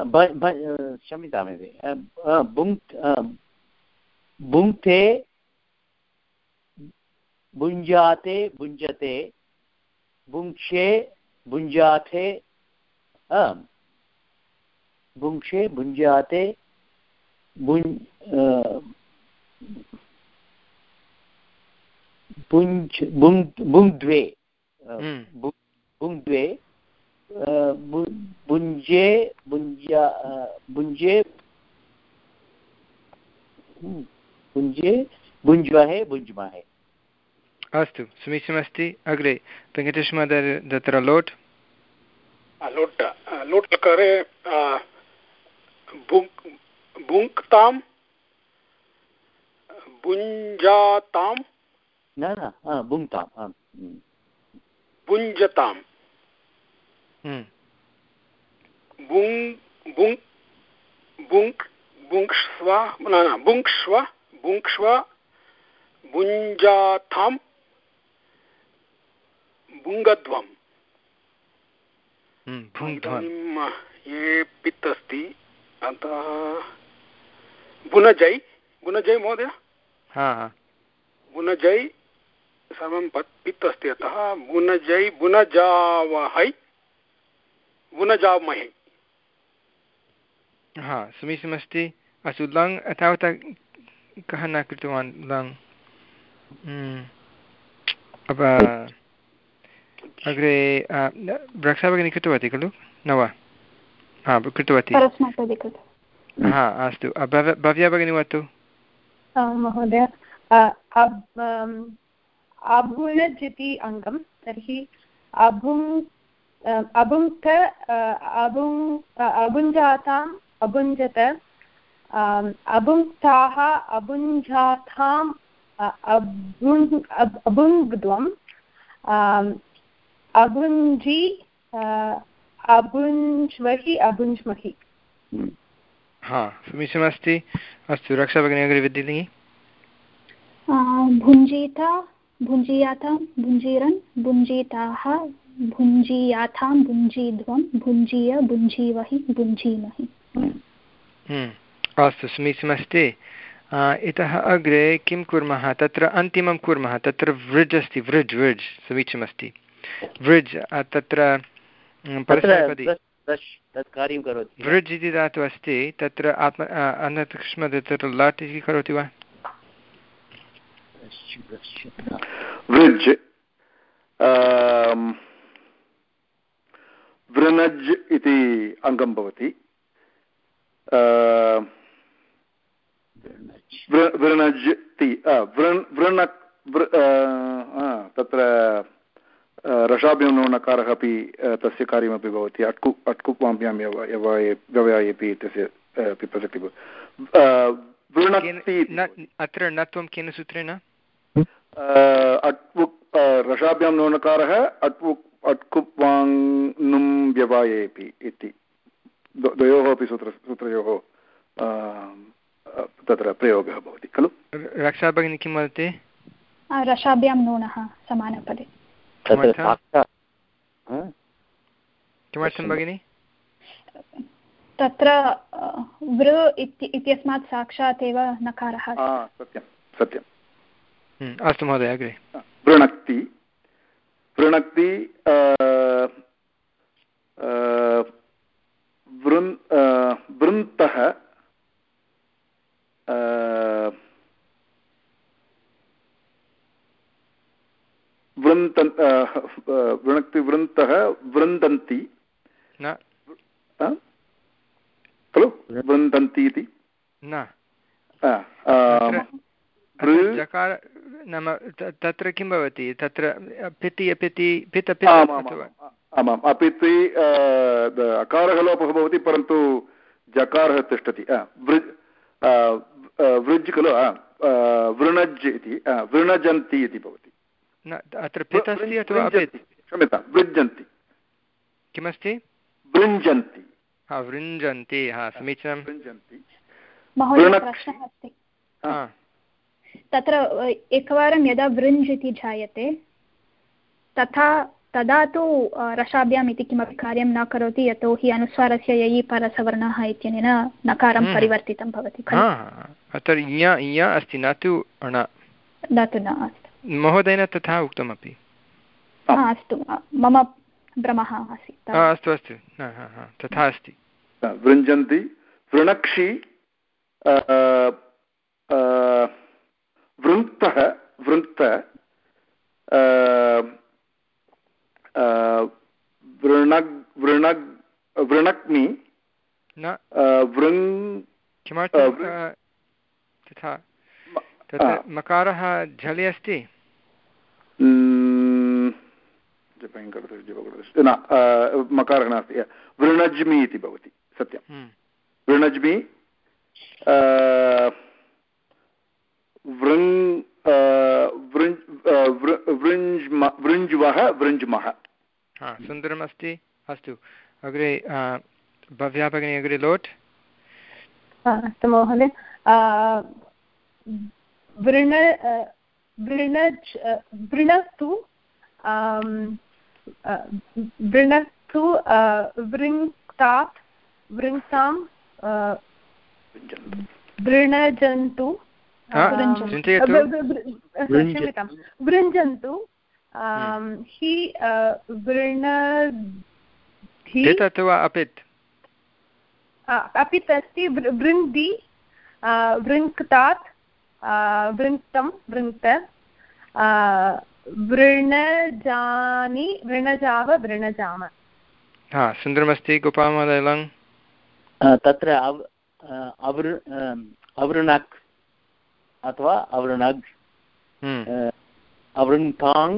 क्षम्यतामिति भुङ्क् भुङ्क्ते भुञ्जाते भुञ्जते भुङ्क्षे भुञ्जाते भुङ्क्षे भुञ्जाते भुञ् भुञ् भुङ्द्वे भुङ्द्वे भुञ्जे भुञ्जा भुञ्जे भुञ्जे भुञ्ज्महे भुञ्ज्महे। अस्तु समीचीनमस्ति। अग्रे वेङ्कटेशमहोदय तत्र लोट् लोट् लोट् लकारे भुङ्क्तां भुञ्जातां न न भुङ्क्तां भुञ्जतां भुङ् भुङ् भुङ्क् भुङ्क्ष्व न न भुङ्क्ष्व भुङ्क्ष्व भुञ्जातां भुङ्गध्वं ये पित् अस्ति अतः बुनजै बुनजै महोदय बुनजै सर्वं पित् अस्ति अतः बुनजै बुनजावहै बुनजामहे। हा समीचीनमस्ति। अस्तु लङ् तावता कः न कृतवान् लङ् अग्रे रक्षा भगिनी कृतवती खलु न वा? हा कृतवती। हा अस्तु भव्या भगिनी वदतु। महोदय अभुनज् इति अङ्गं तर्हि अभुङ् अभुङ्क्त अभुङ् अभुञ्जाताम् अभुञ्जत अभुङ्क्ताः अभुञ्जाताम् अभुङ्ग्ध्वम् अभुञ्जी अभुञ्ज्महि अभुञ्ज्महि। हा समीचीनमस्ति। अस्तु रक्षा भगिनी अग्रे विद्यालये भुञ्जीता भुञ्जीयातां भुञ्जीरन् भुञ्जीताः भुञ्जीयातां भुञ्जीध्वं भुञ्जीय भुञ्जीवहि भुञ्जीमहि। अस्तु समीचीनमस्ति। इतः अग्रे किं कुर्मः? तत्र अन्तिमं कुर्मः। तत्र वृज् अस्ति वृज् वृज् समीचीनमस्ति। वृज् तत्र परस्मैपदी वृज् इति धातुः अस्ति। तत्र आत्म अन्यतस्मात् तत्र लट् इति करोति वा? वृज् वृनज् इति अङ्गं भवति। वृनज् ति वृणक् तत्र रसाभ्यां नकारः अपि तस्य कार्यमपि भवति। अट्कु अट्कुप्वाभ्यां व्यवयायेपि तस्य अपि प्रसक्तिः भवति। वृणक्ति अत्र नत्वं केन सूत्रेण? अट्वुक् रसाभ्यां नकारः अट्वुक् अट्कुप्वाङ्नुं व्यवायेपि इति द्वयोः अपि सूत्र सूत्रयोः तत्र प्रयोगः भवति खलु। रक्षा भगिनी किं वदति? रसाभ्यां नूनः समानपदे। किमर्थं भगिनि? तत्र वृ इत्यस्मात् साक्षात् एव नकारः। सत्यं सत्यं। अस्तु महोदय अग्रे। वृणक्ति वृणक्ति वृन् वृन्तः वृन्तन् वृणक्ति वृन्तः वृन्दन्ति खलु वृन्दन्ति इति न जकार नाम तत्र किं भवति? तत्र पिति अपिति पित आमाम् अपिति अकारः लोपः भवति परन्तु जकारः तिष्ठति। वृज् वृज् खलु वृणज् इति वृणजन्ति इति भवति। न अत्र पित् अस्ति अथवा अपित्? क्षम्यतां वृज्जन्ति। किमस्ति? वृञ्जन्ति। हा वृञ्जन्ति। हा समीचीनं। वृञ्जन्ति। महोदय प्रश्नः अस्ति। तत्र एकवारं यदा वृञ्ज् इति जायते तथा तदा तु रसाभ्याम् इति किमपि कार्यं न करोति यतोहि अनुस्वारस्य ययि परसवर्णः इत्यनेन नकारं परिवर्तितं भवति खलु। अत्र य य अस्ति न तु न न तु न अस्ति। महोदयेन तथा उक्तमपि। अस्तु मम भ्रमः आसीत्। अस्तु अस्तु तथा अस्ति। वृञ्जन्ति वृणक्षि वृङ्क्तः वृङ्क्त वृणग् वृणग् वृणक्मि न वृङ् किमर्थं तथा तत्र मकारः झलि अस्ति न मकारः नास्ति वृणज्मि इति भवति सत्यं वृणज्मि वृङ् वृञ्ज्वः वृञ्ज्मः। सुन्दरमस्ति। अस्तु अग्रे भव्या भगिनी अग्रे लोट्। अस्तु महोदय वृण वृणज् वृणस्तु वृणस्तु वृङ्क्तात् वृङ्क्तां वृणजन्तु क्षम्यतां वृञ्जन्तु हि वृण अपित् अपित् अस्ति वृङ्क्ति वृङ्क्तात् वृङ्क्तं वृङ्क्त वृणजानि वृणजाव वृणजाम। हा सुन्दरमस्ति गोपालमहोदय लङ्। तत्र अवृ अवृणक् अथवा अवृणग् अवृङ्क्ताङ्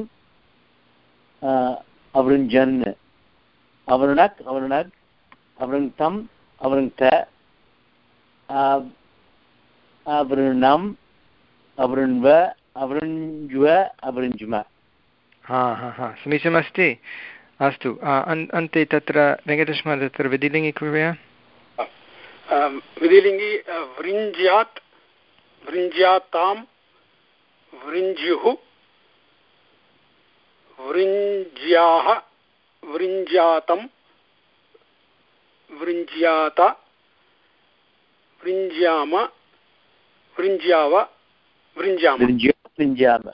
अवृञ्जन् अवृणक् अवृणग् अवृङ्क्तम् अवृङ्क्त अवृणम् अवृण्व अवृञ्ज्व अवृञ्ज्म। हा हा हा समीचीनमस्ति। अस्तु अन्ते तत्र वेङ्कटेशमहोदय तत्र विधिलिङ्गि कृपया। विधिलिङ्गि वृञ्ज्यात् वृञ्ज्यातां वृञ्ज्युः वृञ्ज्याः वृञ्ज्यातं वृञ्ज्यात वृञ्ज्याम वृञ्ज्याव वृञ्जाम वृञ्जाम।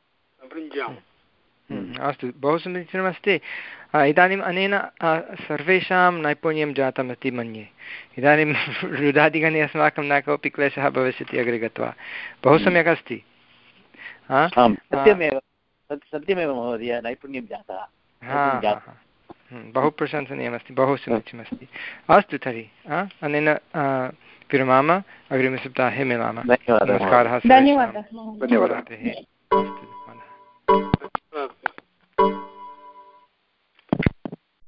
अस्तु बहु समीचीनमस्ति। इदानीम् अनेन सर्वेषां नैपुण्यं जातम् इति मन्ये। इदानीं रुदादिगणे अस्माकं न कोऽपि क्लेशः भविष्यति अग्रे गत्वा। बहु सम्यक् अस्ति। सत्यमेव सत्यमेव महोदय नैपुण्यं जातः। बहु प्रशंसनीयमस्ति बहु समीचीनमस्ति। अस्तु तर्हि अनेन विरमामः अग्रिमसप्ताहे मिलामः। नमस्कारः। धन्यवादः। धन्यवादः।